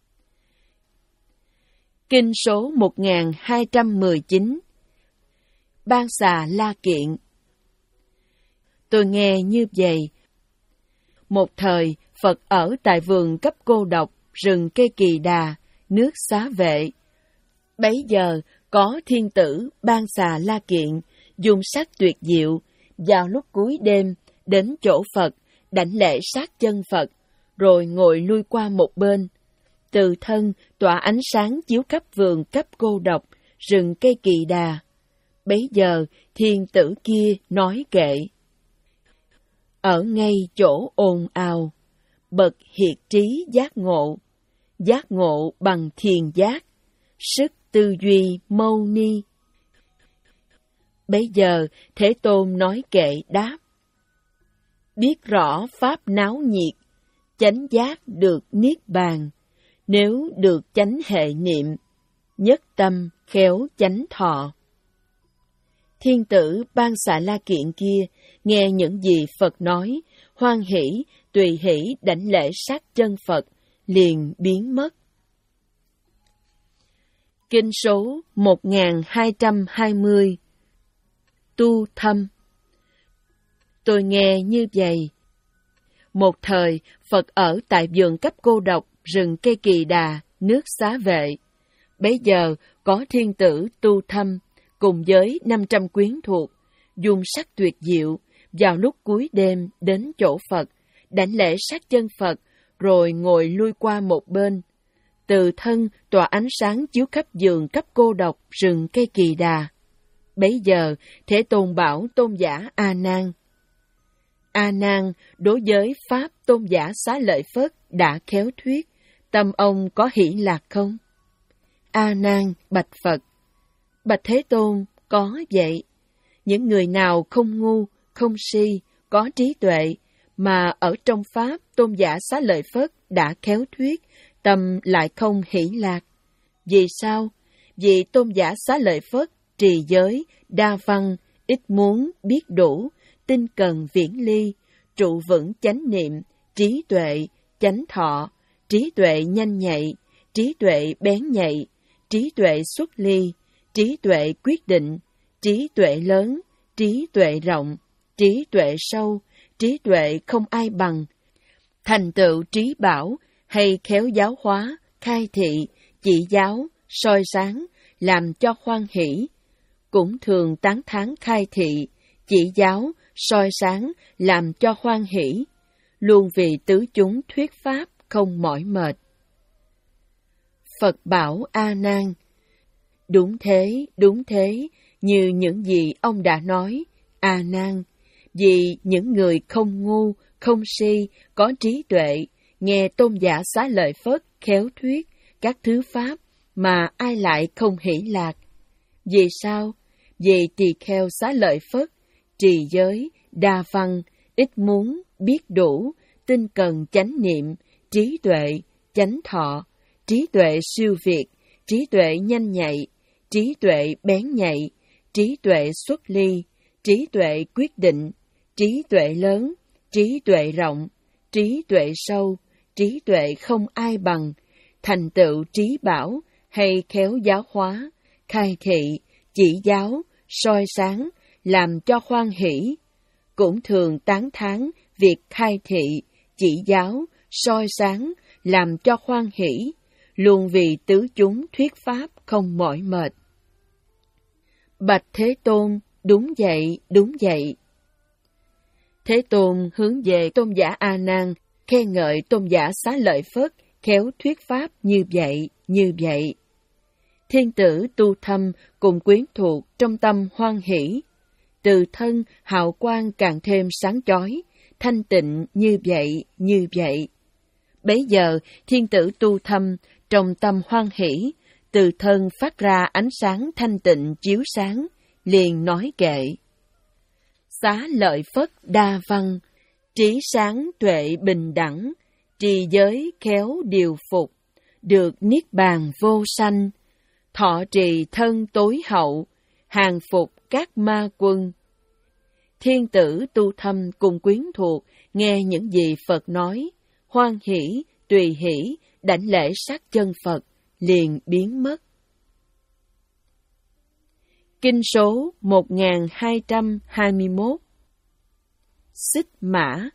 Kinh số một nghìn hai trăm mười chín. Ban Xà La Kiện. Tôi nghe như vậy. Một thời, Phật ở tại vườn cấp cô độc, rừng cây Kỳ Đà, nước Xá Vệ. Bấy giờ, có thiên tử Ban Xà La Kiện, dung sắc tuyệt diệu, vào lúc cuối đêm, đến chỗ Phật, đảnh lễ sát chân Phật, rồi ngồi lui qua một bên. Từ thân tỏa ánh sáng chiếu khắp vườn cấp cô độc, rừng cây kỳ đà. Bấy giờ thiên tử kia nói kệ. Ở ngay chỗ ồn ào, bậc hiệt trí giác ngộ, giác ngộ bằng thiền giác, sức tư duy mâu ni. Bấy giờ Thế Tôn nói kệ đáp. Biết rõ pháp náo nhiệt, chánh giác được niết bàn, nếu được chánh hệ niệm, nhất tâm khéo chánh thọ. Thiên tử Ban Xà La Kiện kia nghe những gì Phật nói, hoan hỷ, tùy hỷ đảnh lễ sát chân Phật, liền biến mất. Kinh số một nghìn hai trăm hai mươi. Tu thâm. Tôi nghe như vậy. Một thời, Phật ở tại vườn cấp cô độc, rừng cây kỳ đà, nước Xá Vệ. Bấy giờ có thiên tử Tu Thâm, cùng với năm trăm quyến thuộc, dung sắc tuyệt diệu, vào lúc cuối đêm đến chỗ Phật, đảnh lễ sát chân Phật, rồi ngồi lui qua một bên. Từ thân tỏa ánh sáng chiếu khắp vườn cấp cô độc, rừng cây kỳ đà. Bấy giờ, Thế Tôn bảo tôn giả A Nan. A Nan, đối với pháp tôn giả Xá Lợi Phất đã khéo thuyết, tâm ông có hỷ lạc không? A Nan bạch Phật. Bạch Thế Tôn, có vậy. Những người nào không ngu, không si, có trí tuệ, mà ở trong pháp tôn giả Xá Lợi Phất đã khéo thuyết, tâm lại không hỷ lạc. Vì sao? Vì tôn giả Xá Lợi Phất trì giới, đa văn, ít muốn, biết đủ, tinh cần viễn ly, trụ vững chánh niệm, trí tuệ, chánh thọ, trí tuệ nhanh nhạy, trí tuệ bén nhạy, trí tuệ xuất ly, trí tuệ quyết định, trí tuệ lớn, trí tuệ rộng, trí tuệ sâu, trí tuệ không ai bằng. Thành tựu trí bảo hay khéo giáo hóa, khai thị, chỉ giáo, soi sáng, làm cho hoan hỷ. Cũng thường tán thán khai thị, chỉ giáo, soi sáng, làm cho hoan hỷ. Luôn vì tứ chúng thuyết pháp không mỏi mệt. Phật bảo A Nan. Đúng thế, đúng thế, như những gì ông đã nói, A Nan. Vì những người không ngu, không si, có trí tuệ, nghe tôn giả Xá Lợi Phất khéo thuyết các thứ pháp mà ai lại không hỷ lạc. Vì sao? Vì tỳ kheo Xá Lợi Phất, trì giới, đa văn, ít muốn, biết đủ, tinh cần chánh niệm, trí tuệ, chánh thọ, trí tuệ siêu việt, trí tuệ nhanh nhạy, trí tuệ bén nhạy, trí tuệ xuất ly, trí tuệ quyết định, trí tuệ lớn, trí tuệ rộng, trí tuệ sâu, trí tuệ không ai bằng, thành tựu trí bảo hay khéo giáo hóa, khai thị, chỉ giáo, soi sáng, làm cho hoan hỷ. Cũng thường tán thán việc khai thị, chỉ giáo, soi sáng, làm cho hoan hỷ, luôn vì tứ chúng thuyết pháp không mỏi mệt. Bạch Thế Tôn, đúng vậy, đúng vậy. Thế Tôn hướng về tôn giả A Nan, khen ngợi tôn giả Xá Lợi Phất, khéo thuyết pháp như vậy, như vậy. Thiên tử Tu Thâm cùng quyến thuộc trong tâm hoan hỷ. Từ thân hào quang càng thêm sáng chói, thanh tịnh như vậy, như vậy. Bấy giờ thiên tử Tu Thâm trong tâm hoan hỷ, từ thân phát ra ánh sáng thanh tịnh chiếu sáng, liền nói kệ. Xá Lợi Phất đa văn, trí sáng tuệ bình đẳng, trì giới khéo điều phục, được niết bàn vô sanh, thọ trì thân tối hậu, hàng phục các ma quân. Thiên tử Tu Thâm cùng quyến thuộc nghe những gì Phật nói, hoan hỷ, tùy hỷ, đảnh lễ sát chân Phật, liền biến mất. Kinh số một nghìn hai trăm hai mươi mốt. Xích Mã.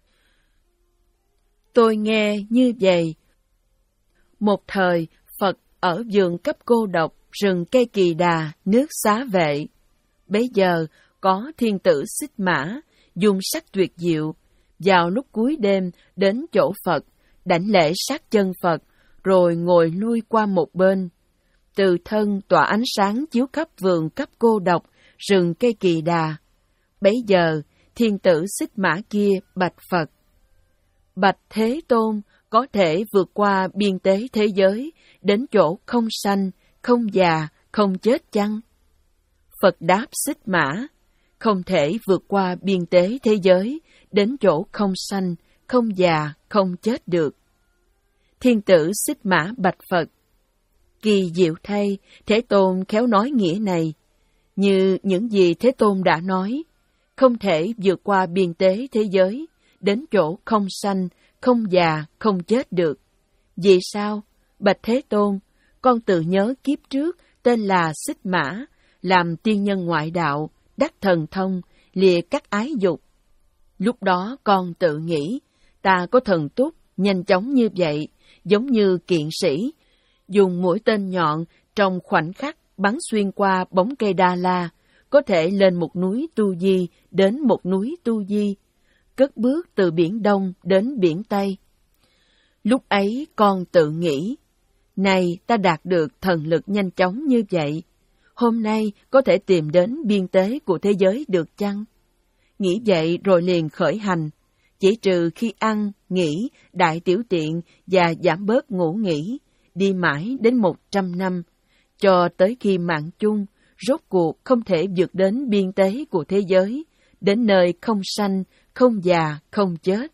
Tôi nghe như vậy. Một thời, Phật ở vườn cấp cô độc, rừng cây kỳ đà, nước Xá Vệ. Bấy giờ, có thiên tử Xích Mã, dung sắc tuyệt diệu, vào lúc cuối đêm đến chỗ Phật, đảnh lễ sát chân Phật, rồi ngồi lui qua một bên. Từ thân tỏa ánh sáng chiếu khắp vườn cấp cô độc, rừng cây kỳ đà. Bấy giờ, thiên tử Xích Mã kia bạch Phật: Bạch Thế Tôn, có thể vượt qua biên tế thế giới, đến chỗ không sanh, không già, không chết chăng? Phật đáp Xích Mã: Không thể vượt qua biên tế thế giới, đến chỗ không sanh, không già, không chết được. Thiên tử Xích Mã bạch Phật: Kỳ diệu thay, Thế Tôn khéo nói nghĩa này. Như những gì Thế Tôn đã nói, không thể vượt qua biên tế thế giới, đến chỗ không sanh, không già, không chết được. Vì sao? Bạch Thế Tôn, con tự nhớ kiếp trước tên là Xích Mã, làm tiên nhân ngoại đạo, đắc thần thông, lìa các ái dục. Lúc đó con tự nghĩ, ta có thần túc, nhanh chóng như vậy, giống như kiện sĩ, dùng mũi tên nhọn trong khoảnh khắc bắn xuyên qua bóng cây đa la, có thể lên một núi Tu Di đến một núi Tu Di, cất bước từ biển Đông đến biển Tây. Lúc ấy con tự nghĩ, này ta đạt được thần lực nhanh chóng như vậy, hôm nay có thể tìm đến biên tế của thế giới được chăng? Nghĩ vậy rồi liền khởi hành, chỉ trừ khi ăn, nghỉ, đại tiểu tiện và giảm bớt ngủ nghỉ, đi mãi đến một trăm năm, cho tới khi mạng chung, rốt cuộc không thể vượt đến biên tế của thế giới, đến nơi không sanh, không già, không chết.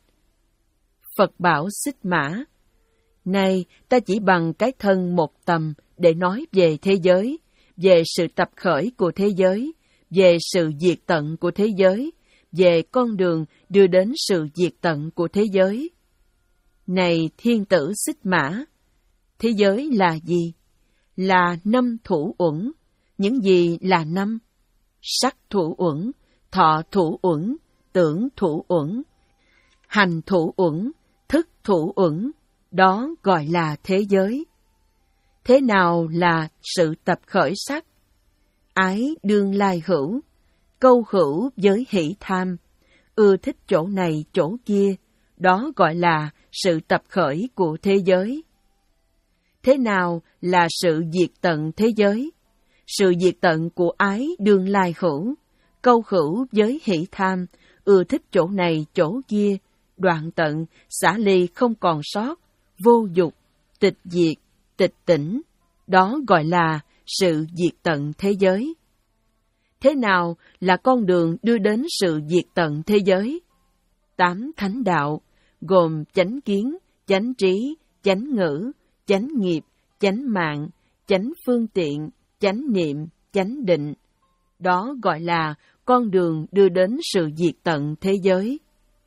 Phật bảo Xích Mã: Này, ta chỉ bằng cái thân một tầm để nói về thế giới, về sự tập khởi của thế giới, về sự diệt tận của thế giới, về con đường đưa đến sự diệt tận của thế giới. Này thiên tử Xích Mã, thế giới là gì? Là năm thủ uẩn. Những gì là năm? Sắc thủ uẩn, thọ thủ uẩn, tưởng thủ uẩn, hành thủ uẩn, thức thủ uẩn. Đó gọi là thế giới. Thế nào là sự tập khởi sắc? Ái đương lai hữu, câu hữu với hỷ tham, ưa thích chỗ này chỗ kia, đó gọi là sự tập khởi của thế giới. Thế nào là sự diệt tận thế giới? Sự diệt tận của ái đương lai hữu, câu hữu với hỷ tham, ưa thích chỗ này chỗ kia, đoạn tận, xả ly không còn sót, vô dục, tịch diệt, tịch tỉnh, đó gọi là sự diệt tận thế giới. Thế nào là con đường đưa đến sự diệt tận thế giới? Tám thánh đạo, gồm chánh kiến, chánh trí, chánh ngữ, chánh nghiệp, chánh mạng, chánh phương tiện, chánh niệm, chánh định. Đó gọi là con đường đưa đến sự diệt tận thế giới.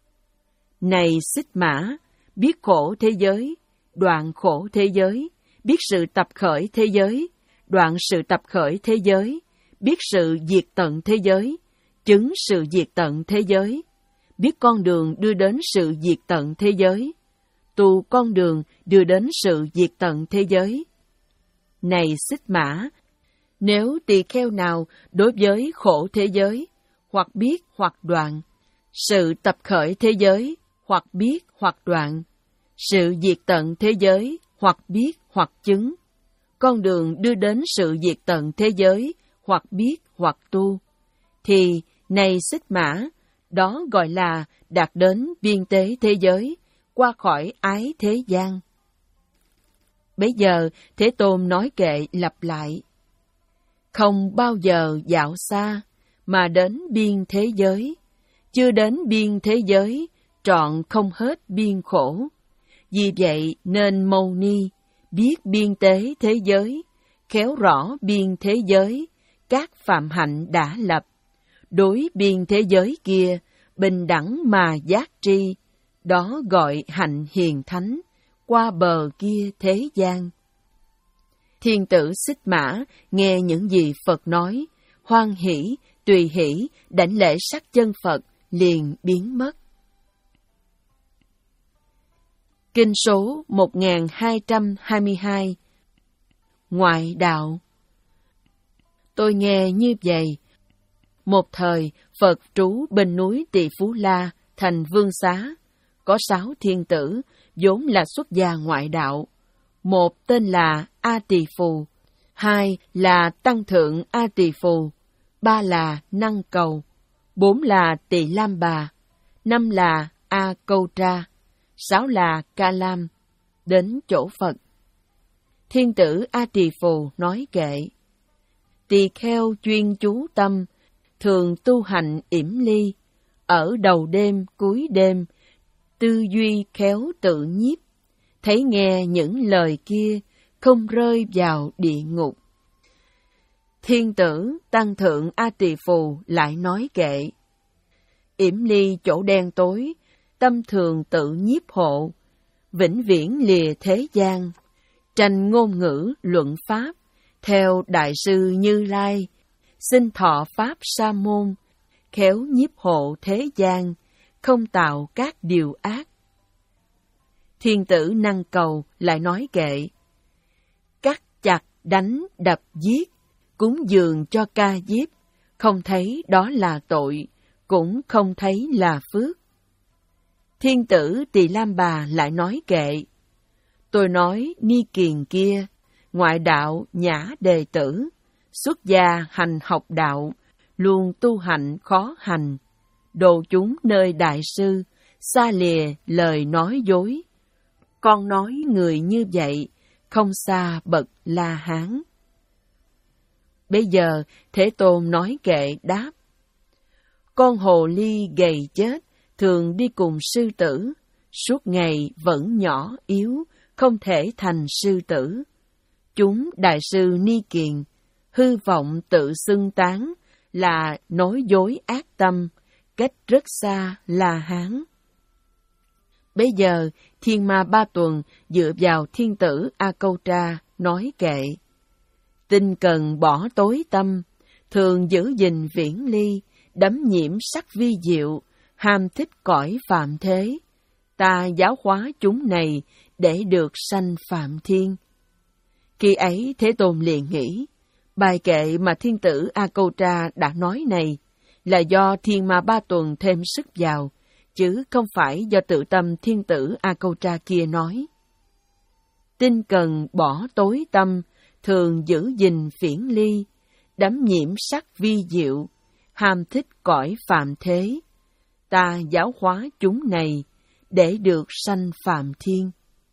Này Xích Mã, biết khổ thế giới, đoạn khổ thế giới, biết sự tập khởi thế giới, đoạn sự tập khởi thế giới, biết sự diệt tận thế giới, chứng sự diệt tận thế giới, biết con đường đưa đến sự diệt tận thế giới, tu con đường đưa đến sự diệt tận thế giới. Này Xích Mã, nếu tỳ kheo nào đối với khổ thế giới, hoặc biết hoặc đoạn, sự tập khởi thế giới, hoặc biết hoặc đoạn, sự diệt tận thế giới, hoặc biết hoặc chứng, con đường đưa đến sự diệt tận thế giới, hoặc biết hoặc tu, thì, này Xích Mã, đó gọi là đạt đến biên tế thế giới, qua khỏi ái thế gian. Bấy giờ, Thế Tôn nói kệ lặp lại: Không bao giờ dạo xa, mà đến biên thế giới, chưa đến biên thế giới, trọn không hết biên khổ. Vì vậy nên Mâu Ni, biết biên tế thế giới, khéo rõ biên thế giới, các phạm hạnh đã lập. Đối biên thế giới kia, bình đẳng mà giác tri, đó gọi hạnh hiền thánh, qua bờ kia thế gian. Thiên tử Xích Mã nghe những gì Phật nói, hoan hỷ, tùy hỷ, đảnh lễ sắc chân Phật, liền biến mất. Kinh số một nghìn hai trăm hai mươi hai. Ngoại đạo. Tôi nghe như vậy. Một thời, Phật trú bên núi Tỳ Phú La, thành Vương Xá. Có sáu thiên tử, vốn là xuất gia ngoại đạo. Một tên là A Tỳ Phù, hai là Tăng Thượng A Tỳ Phù, ba là Năng Cầu, bốn là Tỳ Lam Bà, năm là A Câu Tra, sáu là Ca Lam, đến chỗ Phật. Thiên tử A Tỳ Phù nói kệ: Tỳ kheo chuyên chú tâm, thường tu hành yểm ly, ở đầu đêm cuối đêm, tư duy khéo tự nhiếp, thấy nghe những lời kia, không rơi vào địa ngục. Thiên tử Tăng Thượng A Tỳ Phù lại nói kệ: Yểm ly chỗ đen tối, tâm thường tự nhiếp hộ, vĩnh viễn lìa thế gian, tranh ngôn ngữ luận pháp, theo Đại sư Như Lai, xin thọ pháp sa môn, khéo nhiếp hộ thế gian, không tạo các điều ác. Thiên tử Năng Cầu lại nói kệ: Cắt chặt đánh đập giết, cúng dường cho ca diếp, không thấy đó là tội, cũng không thấy là phước. Thiên tử Tỳ Lam Bà lại nói kệ: Tôi nói Ni Kiền kia, ngoại đạo nhã đề tử, xuất gia hành học đạo, luôn tu hạnh khó hành, độ chúng nơi đại sư, xa lìa lời nói dối. Con nói người như vậy, không xa bậc La Hán. Bây giờ Thế Tôn nói kệ đáp: Con hồ ly gầy chết, thường đi cùng sư tử, suốt ngày vẫn nhỏ yếu, không thể thành sư tử. Chúng đại sư Ni Kiền, hư vọng tự xưng tán, là nói dối ác tâm, cách rất xa La Hán. Bây giờ Thiên Ma Ba Tuần dựa vào thiên tử A Câu Tra nói kệ: Tinh cần bỏ tối tâm, thường giữ gìn viễn ly, đắm nhiễm sắc vi diệu, ham thích cõi phạm thế. Ta giáo hóa chúng này để được sanh phạm thiên. Khi ấy Thế Tôn liền nghĩ, bài kệ mà thiên tử A Câu Tra đã nói này là do Thiên Ma Ba Tuần thêm sức vào, chứ không phải do tự tâm thiên tử A Câu Tra kia nói. Tinh cần bỏ tối tâm, thường giữ gìn phiển ly, đắm nhiễm sắc vi diệu, ham thích cõi phạm thế. Ta giáo hóa chúng này để được sanh phạm thiên.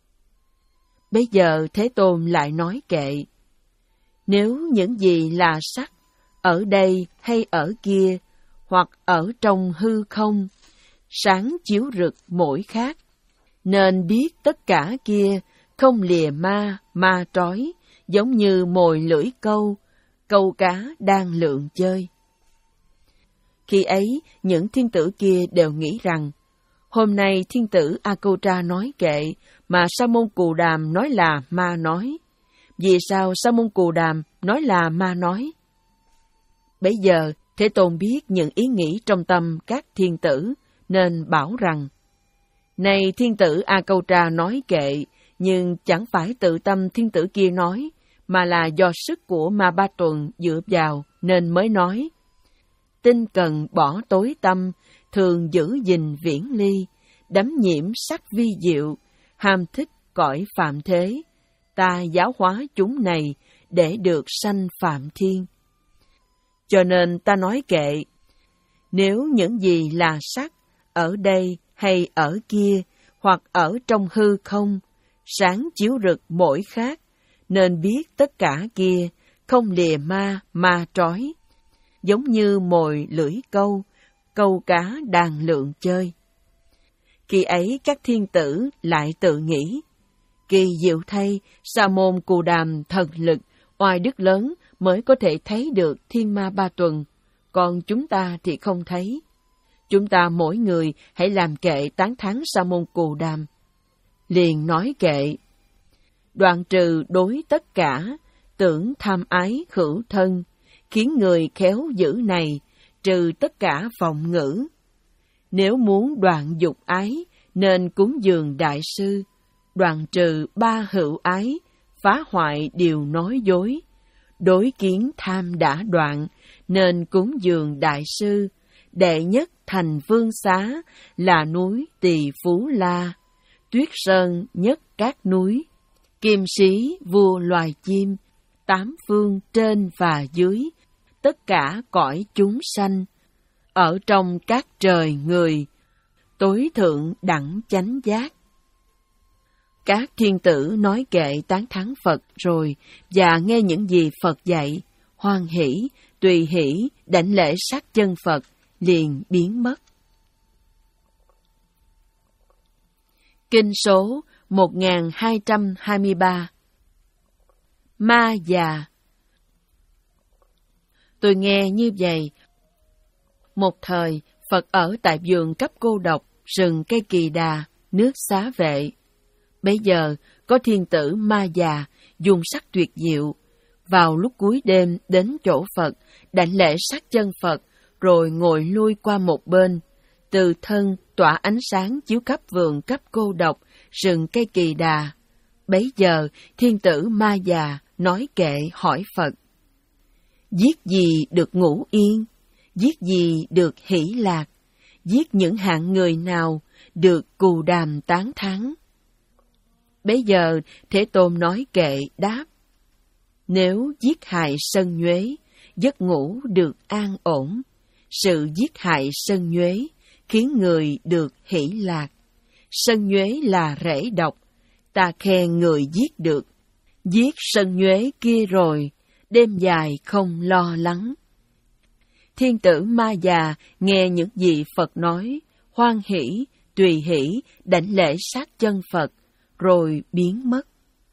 Bây giờ Thế Tôn lại nói kệ: Nếu những gì là sắc, ở đây hay ở kia, hoặc ở trong hư không, sáng chiếu rực mỗi khác, nên biết tất cả kia không lìa ma, ma trói, giống như mồi lưỡi câu, câu cá đang lượn chơi. Khi ấy, những thiên tử kia đều nghĩ rằng, hôm nay thiên tử A Câu Tra nói kệ, mà Sa môn Cù Đàm nói là ma nói. Vì sao Sa môn Cù Đàm nói là ma nói? Bấy giờ, Thế Tôn biết những ý nghĩ trong tâm các thiên tử, nên bảo rằng, này thiên tử A Câu Tra nói kệ, nhưng chẳng phải tự tâm thiên tử kia nói, mà là do sức của Ma Ba Tuần dựa vào nên mới nói. Tinh cần bỏ tối tâm, thường giữ gìn viễn ly, đắm nhiễm sắc vi diệu, ham thích cõi phạm thế. Ta giáo hóa chúng này để được sanh phạm thiên. Cho nên ta nói kệ, nếu những gì là sắc, ở đây hay ở kia, hoặc ở trong hư không, sáng chiếu rực mỗi khác, nên biết tất cả kia không lìa ma, ma trói, giống như mồi lưỡi câu, câu cá đang lượn chơi. Khi ấy các thiên tử lại tự nghĩ, kỳ diệu thay, Sa môn Cù Đàm thần lực, oai đức lớn mới có thể thấy được Thiên Ma Ba Tuần, còn chúng ta thì không thấy. Chúng ta mỗi người hãy làm kệ tán thán Sa môn Cù Đàm. Liền nói kệ: đoạn trừ đối tất cả, tưởng tham ái khửu thân, khiến người khéo giữ này, trừ tất cả vọng ngữ. Nếu muốn đoạn dục ái, nên cúng dường đại sư, đoạn trừ ba hữu ái, phá hoại điều nói dối. Đối kiến tham đã đoạn, nên cúng dường đại sư, đệ nhất thành vương xá, là núi Tỳ Phú La, tuyết sơn nhất các núi. Kim sĩ vua loài chim, tám phương trên và dưới, tất cả cõi chúng sanh, ở trong các trời người, tối thượng đẳng chánh giác. Các thiên tử nói kệ tán thán Phật rồi và nghe những gì Phật dạy, hoan hỷ, tùy hỷ, đảnh lễ sát chân Phật, liền biến mất. Kinh số một nghìn hai trăm hai mươi ba. Ma già. Tôi nghe như vậy. Một thời, Phật ở tại vườn cấp cô độc, rừng cây kỳ đà, nước Xá Vệ. Bây giờ, có thiên tử ma già, dùng sắc tuyệt diệu, vào lúc cuối đêm đến chỗ Phật, đảnh lễ sát chân Phật, rồi ngồi lui qua một bên. Từ thân tỏa ánh sáng chiếu khắp vườn cấp cô độc, rừng cây kỳ đà. Bấy giờ, thiên tử ma già nói kệ hỏi Phật: giết gì được ngủ yên? Giết gì được hỷ lạc? Giết những hạng người nào được cù đàm tán thán? Bấy giờ, Thế Tôn nói kệ đáp: nếu giết hại sân nhuế, giấc ngủ được an ổn. Sự giết hại sân nhuế khiến người được hỷ lạc. Sân nhuế là rễ độc, ta khen người giết được. Giết sân nhuế kia rồi, đêm dài không lo lắng. Thiên tử ma già nghe những gì Phật nói, hoan hỷ, tùy hỷ, đảnh lễ sát chân Phật, rồi biến mất.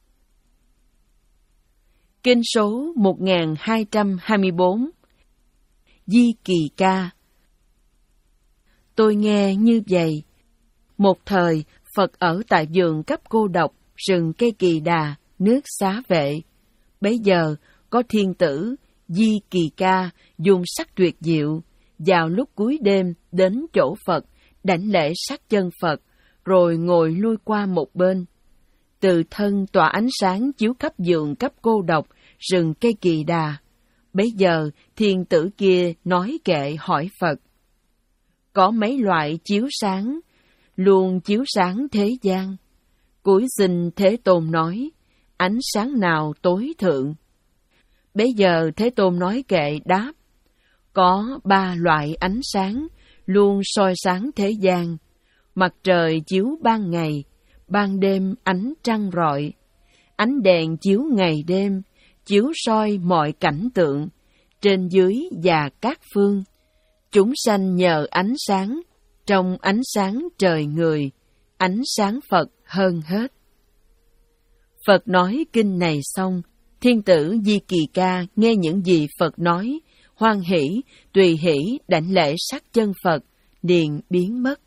Kinh số một nghìn hai trăm hai mươi bốn. Di Kỳ Ca. Tôi nghe như vậy. Một thời, Phật ở tại vườn cấp cô độc, rừng cây kỳ đà, nước Xá Vệ. Bấy giờ, có thiên tử Di Kỳ Ca dùng sắc tuyệt diệu, vào lúc cuối đêm đến chỗ Phật, đảnh lễ sát chân Phật, rồi ngồi lui qua một bên. Từ thân tỏa ánh sáng chiếu khắp vườn cấp cô độc, rừng cây kỳ đà. Bấy giờ, thiên tử kia nói kệ hỏi Phật: có mấy loại chiếu sáng, luôn chiếu sáng thế gian? Cúi xin Thế Tôn nói, ánh sáng nào tối thượng? Bấy giờ Thế Tôn nói kệ đáp: có ba loại ánh sáng, luôn soi sáng thế gian. Mặt trời chiếu ban ngày, ban đêm ánh trăng rọi. Ánh đèn chiếu ngày đêm, chiếu soi mọi cảnh tượng, trên dưới và các phương. Chúng sanh nhờ ánh sáng, trong ánh sáng trời người, ánh sáng Phật hơn hết. Phật nói kinh này xong, thiên tử Di Kỳ Ca nghe những gì Phật nói, hoan hỷ, tùy hỷ, đảnh lễ sát chân Phật, liền biến mất.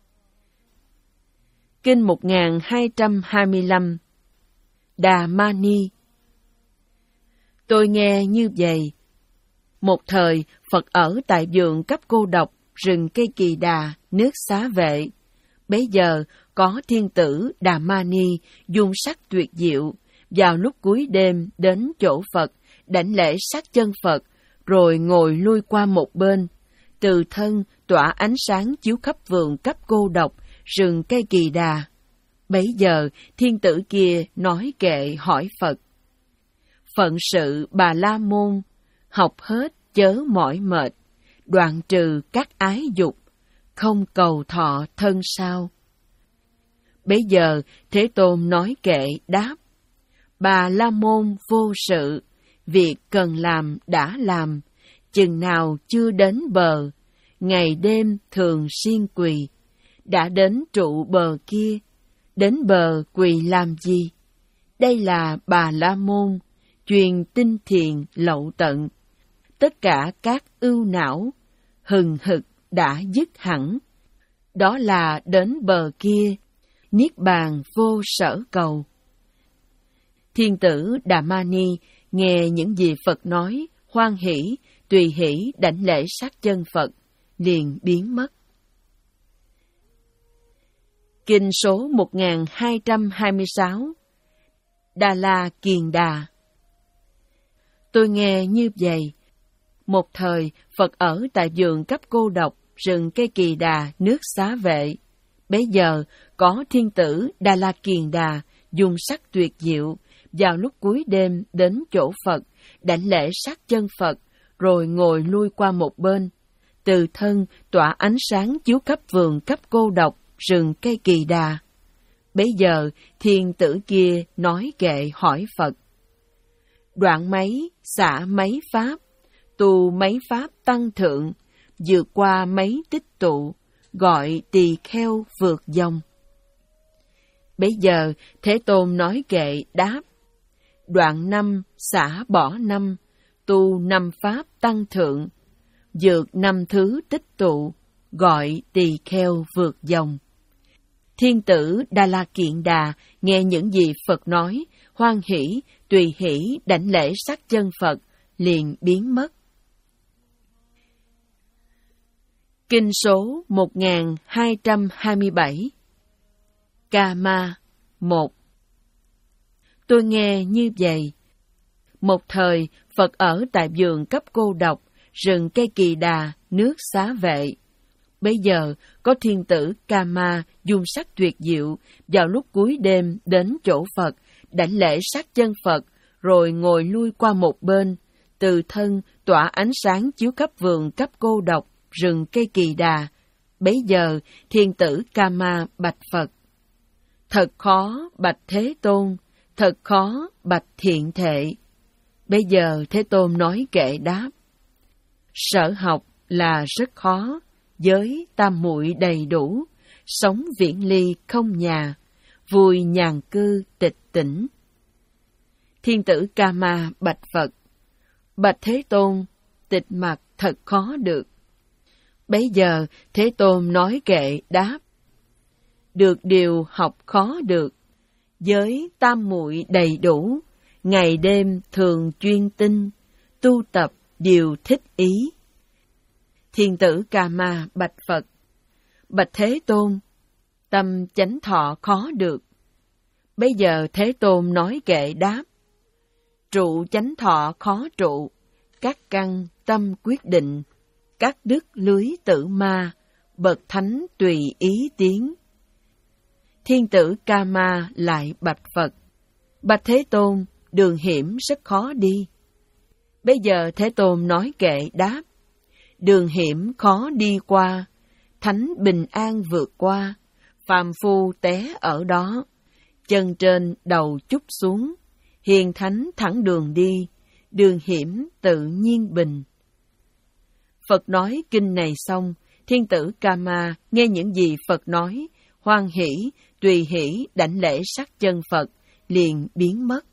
Kinh một nghìn hai trăm hai mươi lăm. Đà Ma Ni. Tôi nghe như vậy. Một thời, Phật ở tại vườn cấp cô độc, rừng cây kỳ đà, nước Xá Vệ. Bấy giờ, có thiên tử Đà Ma Ni dùng sắc tuyệt diệu, vào lúc cuối đêm đến chỗ Phật, đảnh lễ sát chân Phật, rồi ngồi lui qua một bên. Từ thân tỏa ánh sáng chiếu khắp vườn cấp cô độc, rừng cây kỳ đà. Bấy giờ, thiên tử kia nói kệ hỏi Phật: phận sự Bà La Môn, học hết chớ mỏi mệt, đoạn trừ các ái dục, không cầu thọ thân sao? Bấy giờ, Thế Tôn nói kệ đáp: Bà La Môn vô sự, việc cần làm đã làm, chừng nào chưa đến bờ, ngày đêm thường siêng quỳ, đã đến trụ bờ kia, đến bờ quỳ làm gì? Đây là Bà La Môn, truyền tinh thiền lậu tận, tất cả các ưu não, hừng hực đã dứt hẳn. Đó là đến bờ kia, niết bàn vô sở cầu. Thiên tử Đà Ma Ni nghe những gì Phật nói, hoan hỷ, tùy hỷ đảnh lễ sát chân Phật, liền biến mất. Kinh số một nghìn hai trăm hai mươi sáu. Đà La Kiền Đà. Tôi nghe như vậy. Một thời, Phật ở tại vườn cấp cô độc, rừng cây kỳ đà, nước Xá Vệ. Bấy giờ, có thiên tử Đà La Kiền Đà dùng sắc tuyệt diệu, vào lúc cuối đêm đến chỗ Phật, đảnh lễ sát chân Phật, rồi ngồi lui qua một bên. Từ thân tỏa ánh sáng chiếu khắp vườn khắp cô độc, rừng cây kỳ đà. Bấy giờ thiên tử kia nói kệ hỏi Phật: đoạn mấy, xả mấy pháp, tu mấy pháp tăng thượng, vượt qua mấy tích tụ, gọi tỳ kheo vượt dòng. Bấy giờ Thế Tôn nói kệ đáp: đoạn năm, xả bỏ năm, tu năm pháp tăng thượng, vượt năm thứ tích tụ, gọi tỳ kheo vượt dòng. Thiên tử Đa La Kiện Đà nghe những gì Phật nói, hoan hỷ, tùy hỷ đảnh lễ sát chân Phật, liền biến mất. Kinh số một nghìn hai trăm hai mươi bảy. Kama một. Tôi nghe như vậy. Một thời, Phật ở tại vườn cấp cô độc, rừng cây kỳ đà, nước xá vệ. Bây giờ, có thiên tử Kama dùng sắc tuyệt diệu, vào lúc cuối đêm đến chỗ Phật, đảnh lễ sát chân Phật, rồi ngồi lui qua một bên, từ thân tỏa ánh sáng chiếu khắp vườn cấp cô độc, rừng cây kỳ đà. Bấy giờ, thiên tử Kama bạch Phật: thật khó bạch Thế Tôn, thật khó bạch Thiện Thệ. Bây giờ Thế Tôn nói kệ đáp: sở học là rất khó, giới tam muội đầy đủ, sống viễn ly không nhà, vui nhàn cư tịch tỉnh. Thiên tử Kama bạch Phật: bạch Thế Tôn, tịch mặc thật khó được. Bấy giờ Thế Tôn nói kệ đáp: được điều học khó được, giới tam muội đầy đủ, ngày đêm thường chuyên tinh, tu tập điều thích ý. Thiên tử Kama bạch Phật: bạch Thế Tôn, tâm chánh thọ khó được. Bây giờ Thế Tôn nói kệ đáp: trụ chánh thọ khó trụ, các căn tâm quyết định, các đức lưới tử ma, bậc thánh tùy ý tiến. Thiên tử Kama lại bạch Phật: bạch Thế Tôn, đường hiểm rất khó đi. Bây giờ Thế Tôn nói kệ đáp: đường hiểm khó đi qua, thánh bình an vượt qua, phàm phu té ở đó, chân trên đầu chúc xuống, hiền thánh thẳng đường đi, đường hiểm tự nhiên bình. Phật nói kinh này xong, thiên tử Kama nghe những gì Phật nói, hoan hỷ, tùy hỷ đảnh lễ sát chân Phật, liền biến mất.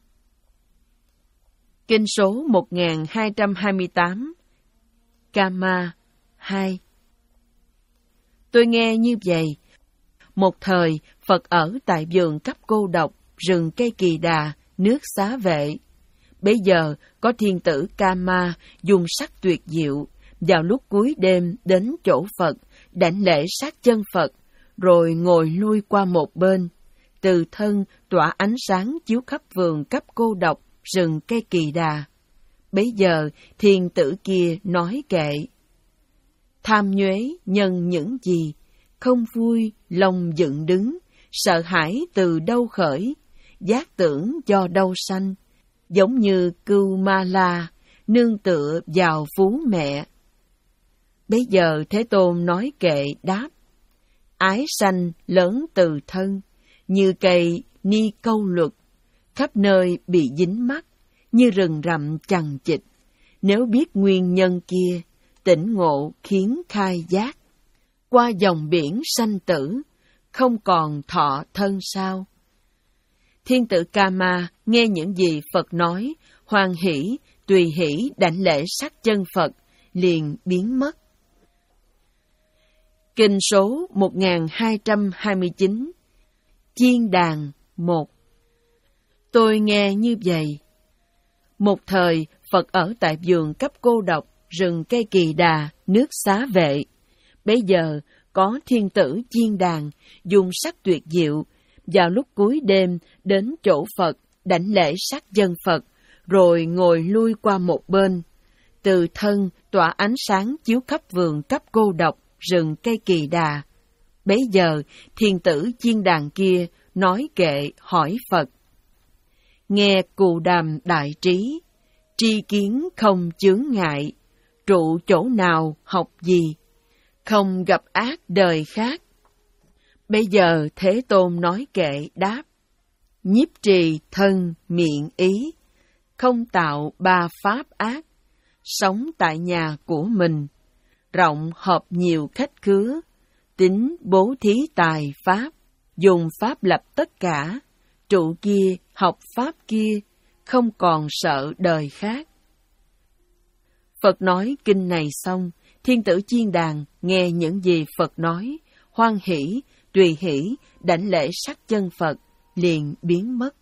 Kinh số một nghìn hai trăm hai mươi tám. Kama hai. Tôi nghe như vậy. Một thời, Phật ở tại vườn cấp cô độc, rừng cây kỳ đà, nước xá vệ. Bây giờ, có thiên tử Kama dùng sắc tuyệt diệu, vào lúc cuối đêm đến chỗ Phật, đảnh lễ sát chân Phật, rồi ngồi lui qua một bên, từ thân tỏa ánh sáng chiếu khắp vườn cấp cô độc, rừng cây kỳ đà. Bấy giờ thiên tử kia nói kệ: tham nhuế nhân những gì, không vui lòng dựng đứng, sợ hãi từ đâu khởi, giác tưởng do đâu sanh, giống như cưu ma la, nương tựa vào phú mẹ. Bấy giờ Thế Tôn nói kệ đáp: ái sanh lớn từ thân, như cây ni câu luật, khắp nơi bị dính mắc, như rừng rậm chằng chịt. Nếu biết nguyên nhân kia, tỉnh ngộ khiến khai giác. Qua dòng biển sanh tử, không còn thọ thân sao? Thiên tử Kama nghe những gì Phật nói, hoan hỷ, tùy hỷ đảnh lễ sát chân Phật, liền biến mất. Kinh số một nghìn hai trăm hai mươi chín. Chiên đàn một. Tôi nghe như vậy. Một thời, Phật ở tại vườn cấp cô độc, rừng cây kỳ đà, nước xá vệ. Bây giờ, có thiên tử chiên đàn, dùng sắc tuyệt diệu, vào lúc cuối đêm đến chỗ Phật, đảnh lễ sát chân Phật, rồi ngồi lui qua một bên. Từ thân tỏa ánh sáng chiếu khắp vườn cấp cô độc, rừng cây kỳ đà. Bấy giờ, thiên tử chiên đàn kia nói kệ hỏi Phật. Nghe Cù Đàm đại trí, tri kiến không chướng ngại, trụ chỗ nào học gì, không gặp ác đời khác. Bây giờ Thế Tôn nói kệ đáp, nhiếp trì thân miệng ý, không tạo ba pháp ác, sống tại nhà của mình, rộng họp nhiều khách khứa, tính bố thí tài pháp, dùng pháp lập tất cả, trụ kia học pháp kia, không còn sợ đời khác. Phật nói kinh này xong, thiên tử chiên đàn nghe những gì Phật nói, hoan hỷ, tùy hỷ, đảnh lễ sắc chân Phật, liền biến mất.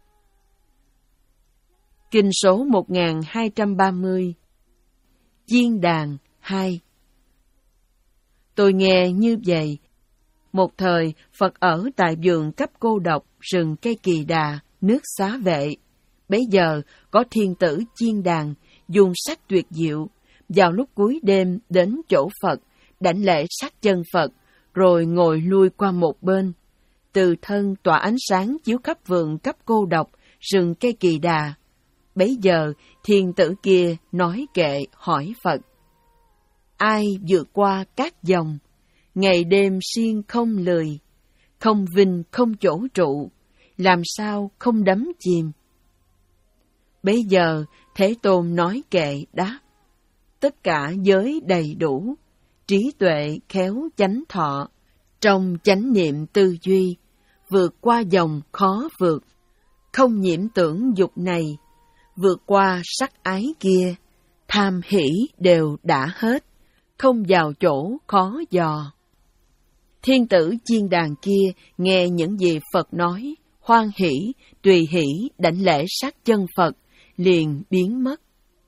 Kinh số một nghìn hai trăm ba mươi. Chiên đàn hai. Tôi nghe như vậy. Một thời, Phật ở tại vườn cấp cô độc, rừng cây Kỳ Đà, nước Xá Vệ. Bấy giờ, có thiên tử chiên đàn, dùng sắc tuyệt diệu, vào lúc cuối đêm đến chỗ Phật, đảnh lễ sát chân Phật, rồi ngồi lui qua một bên. Từ thân tỏa ánh sáng chiếu khắp vườn cấp cô độc, rừng cây Kỳ Đà. Bấy giờ, thiên tử kia nói kệ hỏi Phật. Ai vượt qua các dòng, ngày đêm siêng không lười, không vinh không chỗ trụ, làm sao không đắm chìm? Bấy giờ, Thế Tôn nói kệ đáp. Tất cả giới đầy đủ, trí tuệ khéo chánh thọ, trong chánh niệm tư duy, vượt qua dòng khó vượt, không nhiễm tưởng dục này, vượt qua sắc ái kia, tham hỷ đều đã hết, không vào chỗ khó dò. Thiên tử chiên đàn kia nghe những gì Phật nói, hoan hỷ, tùy hỷ, đảnh lễ sát chân Phật, liền biến mất.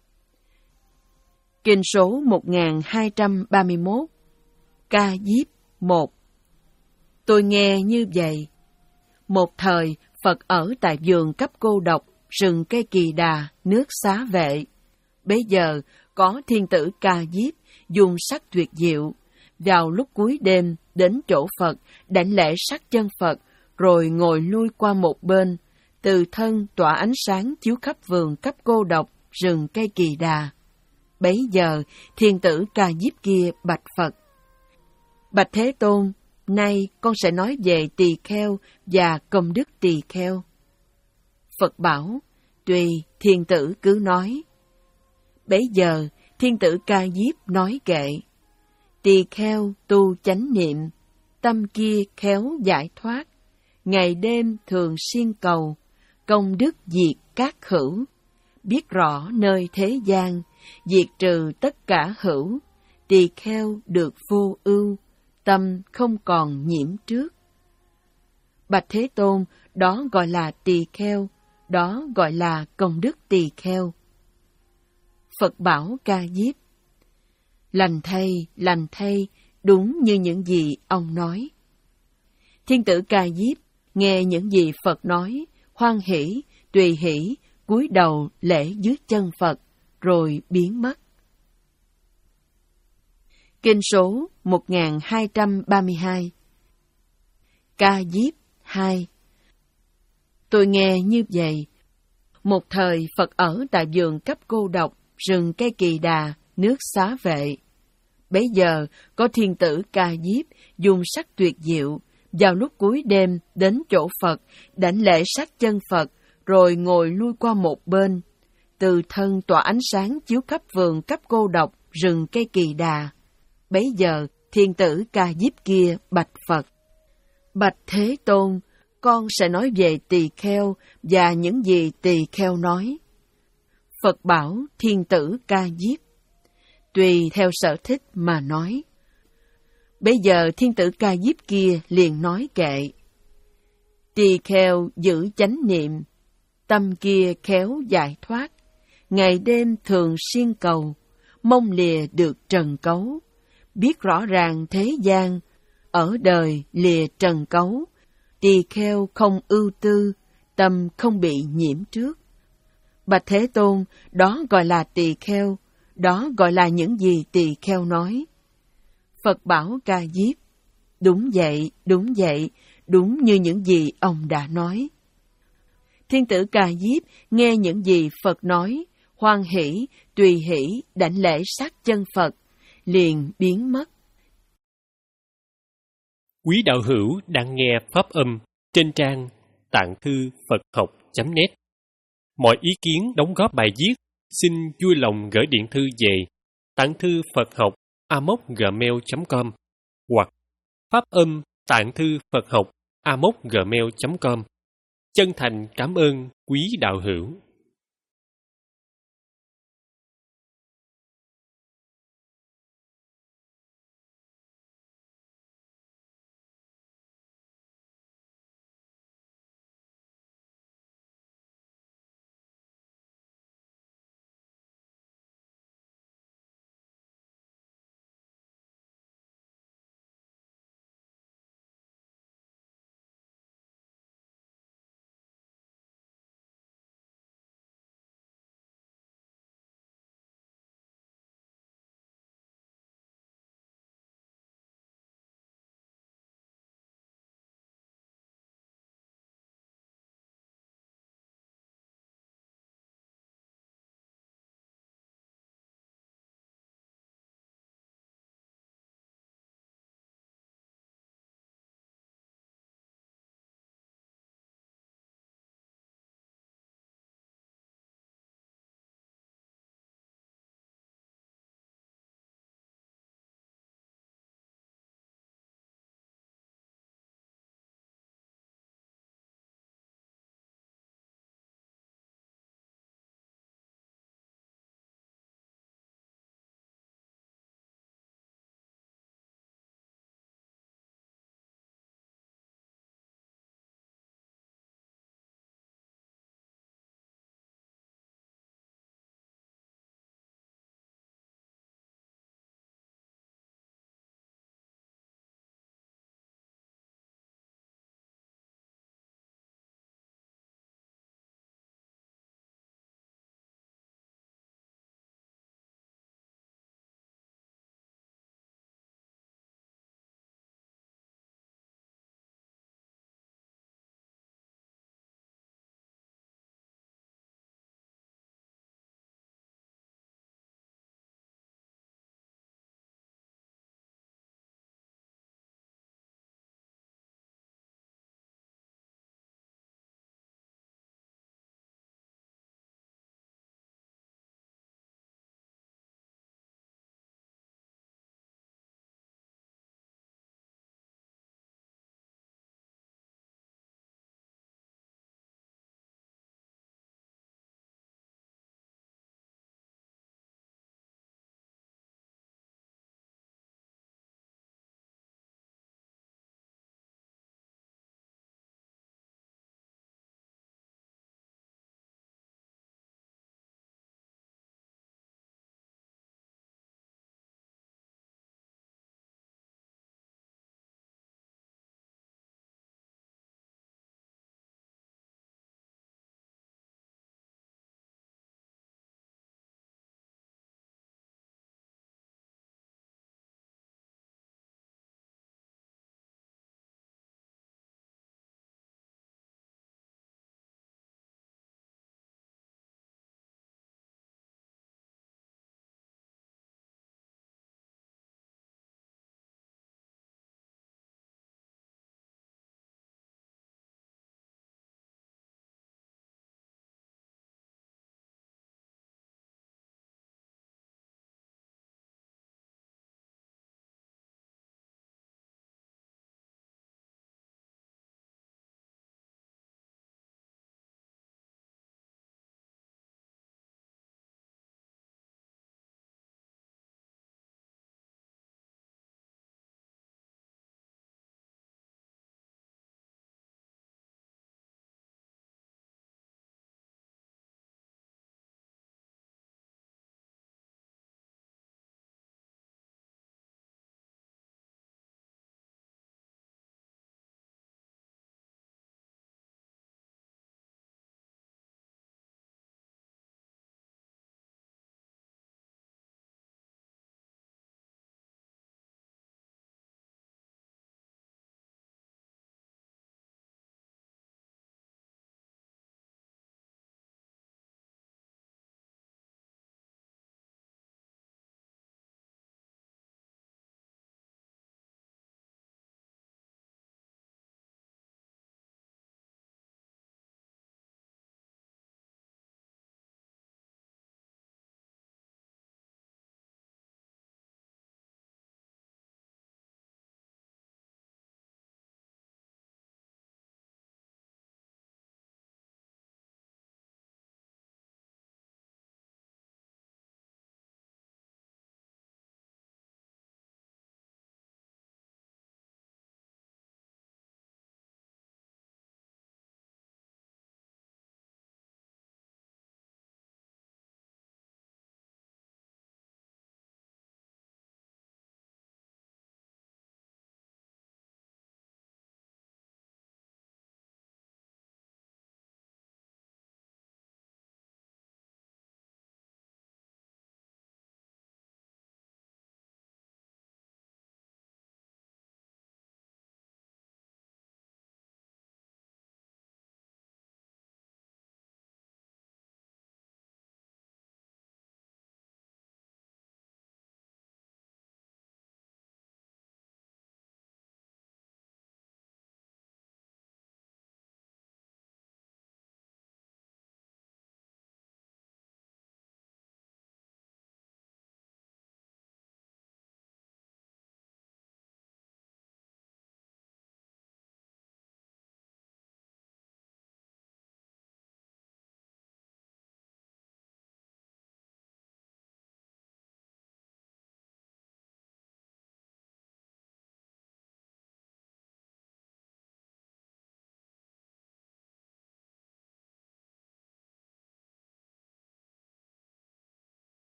Kinh số một nghìn hai trăm ba mươi mốt. Ca Diếp một. Tôi nghe như vậy. Một thời, Phật ở tại vườn cấp cô độc, rừng cây Kỳ Đà, nước Xá Vệ. Bấy giờ, có thiên tử Ca Diếp, dùng sắc tuyệt diệu, vào lúc cuối đêm đến chỗ Phật, đảnh lễ sát chân Phật, rồi ngồi lui qua một bên, từ thân tỏa ánh sáng chiếu khắp vườn cấp cô độc, rừng cây Kỳ Đà. Bấy giờ, thiên tử Ca Diếp kia bạch Phật. Bạch Thế Tôn, nay con sẽ nói về tỳ kheo và công đức tỳ kheo. Phật bảo, tùy thiên tử cứ nói. Bấy giờ, thiên tử Ca Diếp nói kệ. Tỳ kheo tu chánh niệm, tâm kia khéo giải thoát, ngày đêm thường siêng cầu, công đức diệt các hữu, biết rõ nơi thế gian, diệt trừ tất cả hữu, tỳ kheo được vô ưu, tâm không còn nhiễm trước. Bạch Thế Tôn, đó gọi là tỳ kheo, đó gọi là công đức tỳ kheo. Phật bảo Ca Diếp, lành thay, lành thay, đúng như những gì ông nói. Thiên tử Ca Diếp nghe những gì Phật nói, hoan hỷ, tùy hỷ, cúi đầu lễ dưới chân Phật, rồi biến mất. Kinh số một nghìn hai trăm ba mươi hai. Ca Diếp hai. Tôi nghe như vậy. Một thời Phật ở tại vườn cấp cô độc, rừng cây Kỳ Đà, nước Xá Vệ. Bấy giờ có thiên tử Ca Diếp dùng sắc tuyệt diệu, vào lúc cuối đêm đến chỗ Phật, đảnh lễ sát chân Phật, rồi ngồi lui qua một bên. Từ thân tỏa ánh sáng chiếu khắp vườn cấp cô độc, rừng cây Kỳ Đà. Bấy giờ thiên tử Ca Diếp kia bạch Phật. Bạch Thế Tôn, con sẽ nói về tỳ kheo và những gì tỳ kheo nói. Phật bảo thiên tử Ca Diếp, tùy theo sở thích mà nói. Bây giờ thiên tử Ca Diếp kia liền nói kệ. Tỳ kheo giữ chánh niệm, tâm kia khéo giải thoát, ngày đêm thường siêng cầu, mong lìa được trần cấu, biết rõ ràng thế gian, ở đời lìa trần cấu, tỳ kheo không ưu tư, tâm không bị nhiễm trước. Bạch Thế Tôn, đó gọi là tỳ kheo, đó gọi là những gì tỳ kheo nói. Phật bảo Ca Diếp, đúng vậy, đúng vậy, đúng như những gì ông đã nói. Thiên tử Ca Diếp nghe những gì Phật nói, hoan hỷ, tùy hỷ, đảnh lễ sát chân Phật, liền biến mất. Quý đạo hữu đang nghe pháp âm trên trang tạng thư Phật học chấm net. Mọi ý kiến đóng góp bài viết xin vui lòng gửi điện thư về tạng thư Phật học a m o c gmail chấm com hoặc pháp âm tạng thư Phật học a m o c gmail chấm com. Chân thành cảm ơn quý đạo hữu.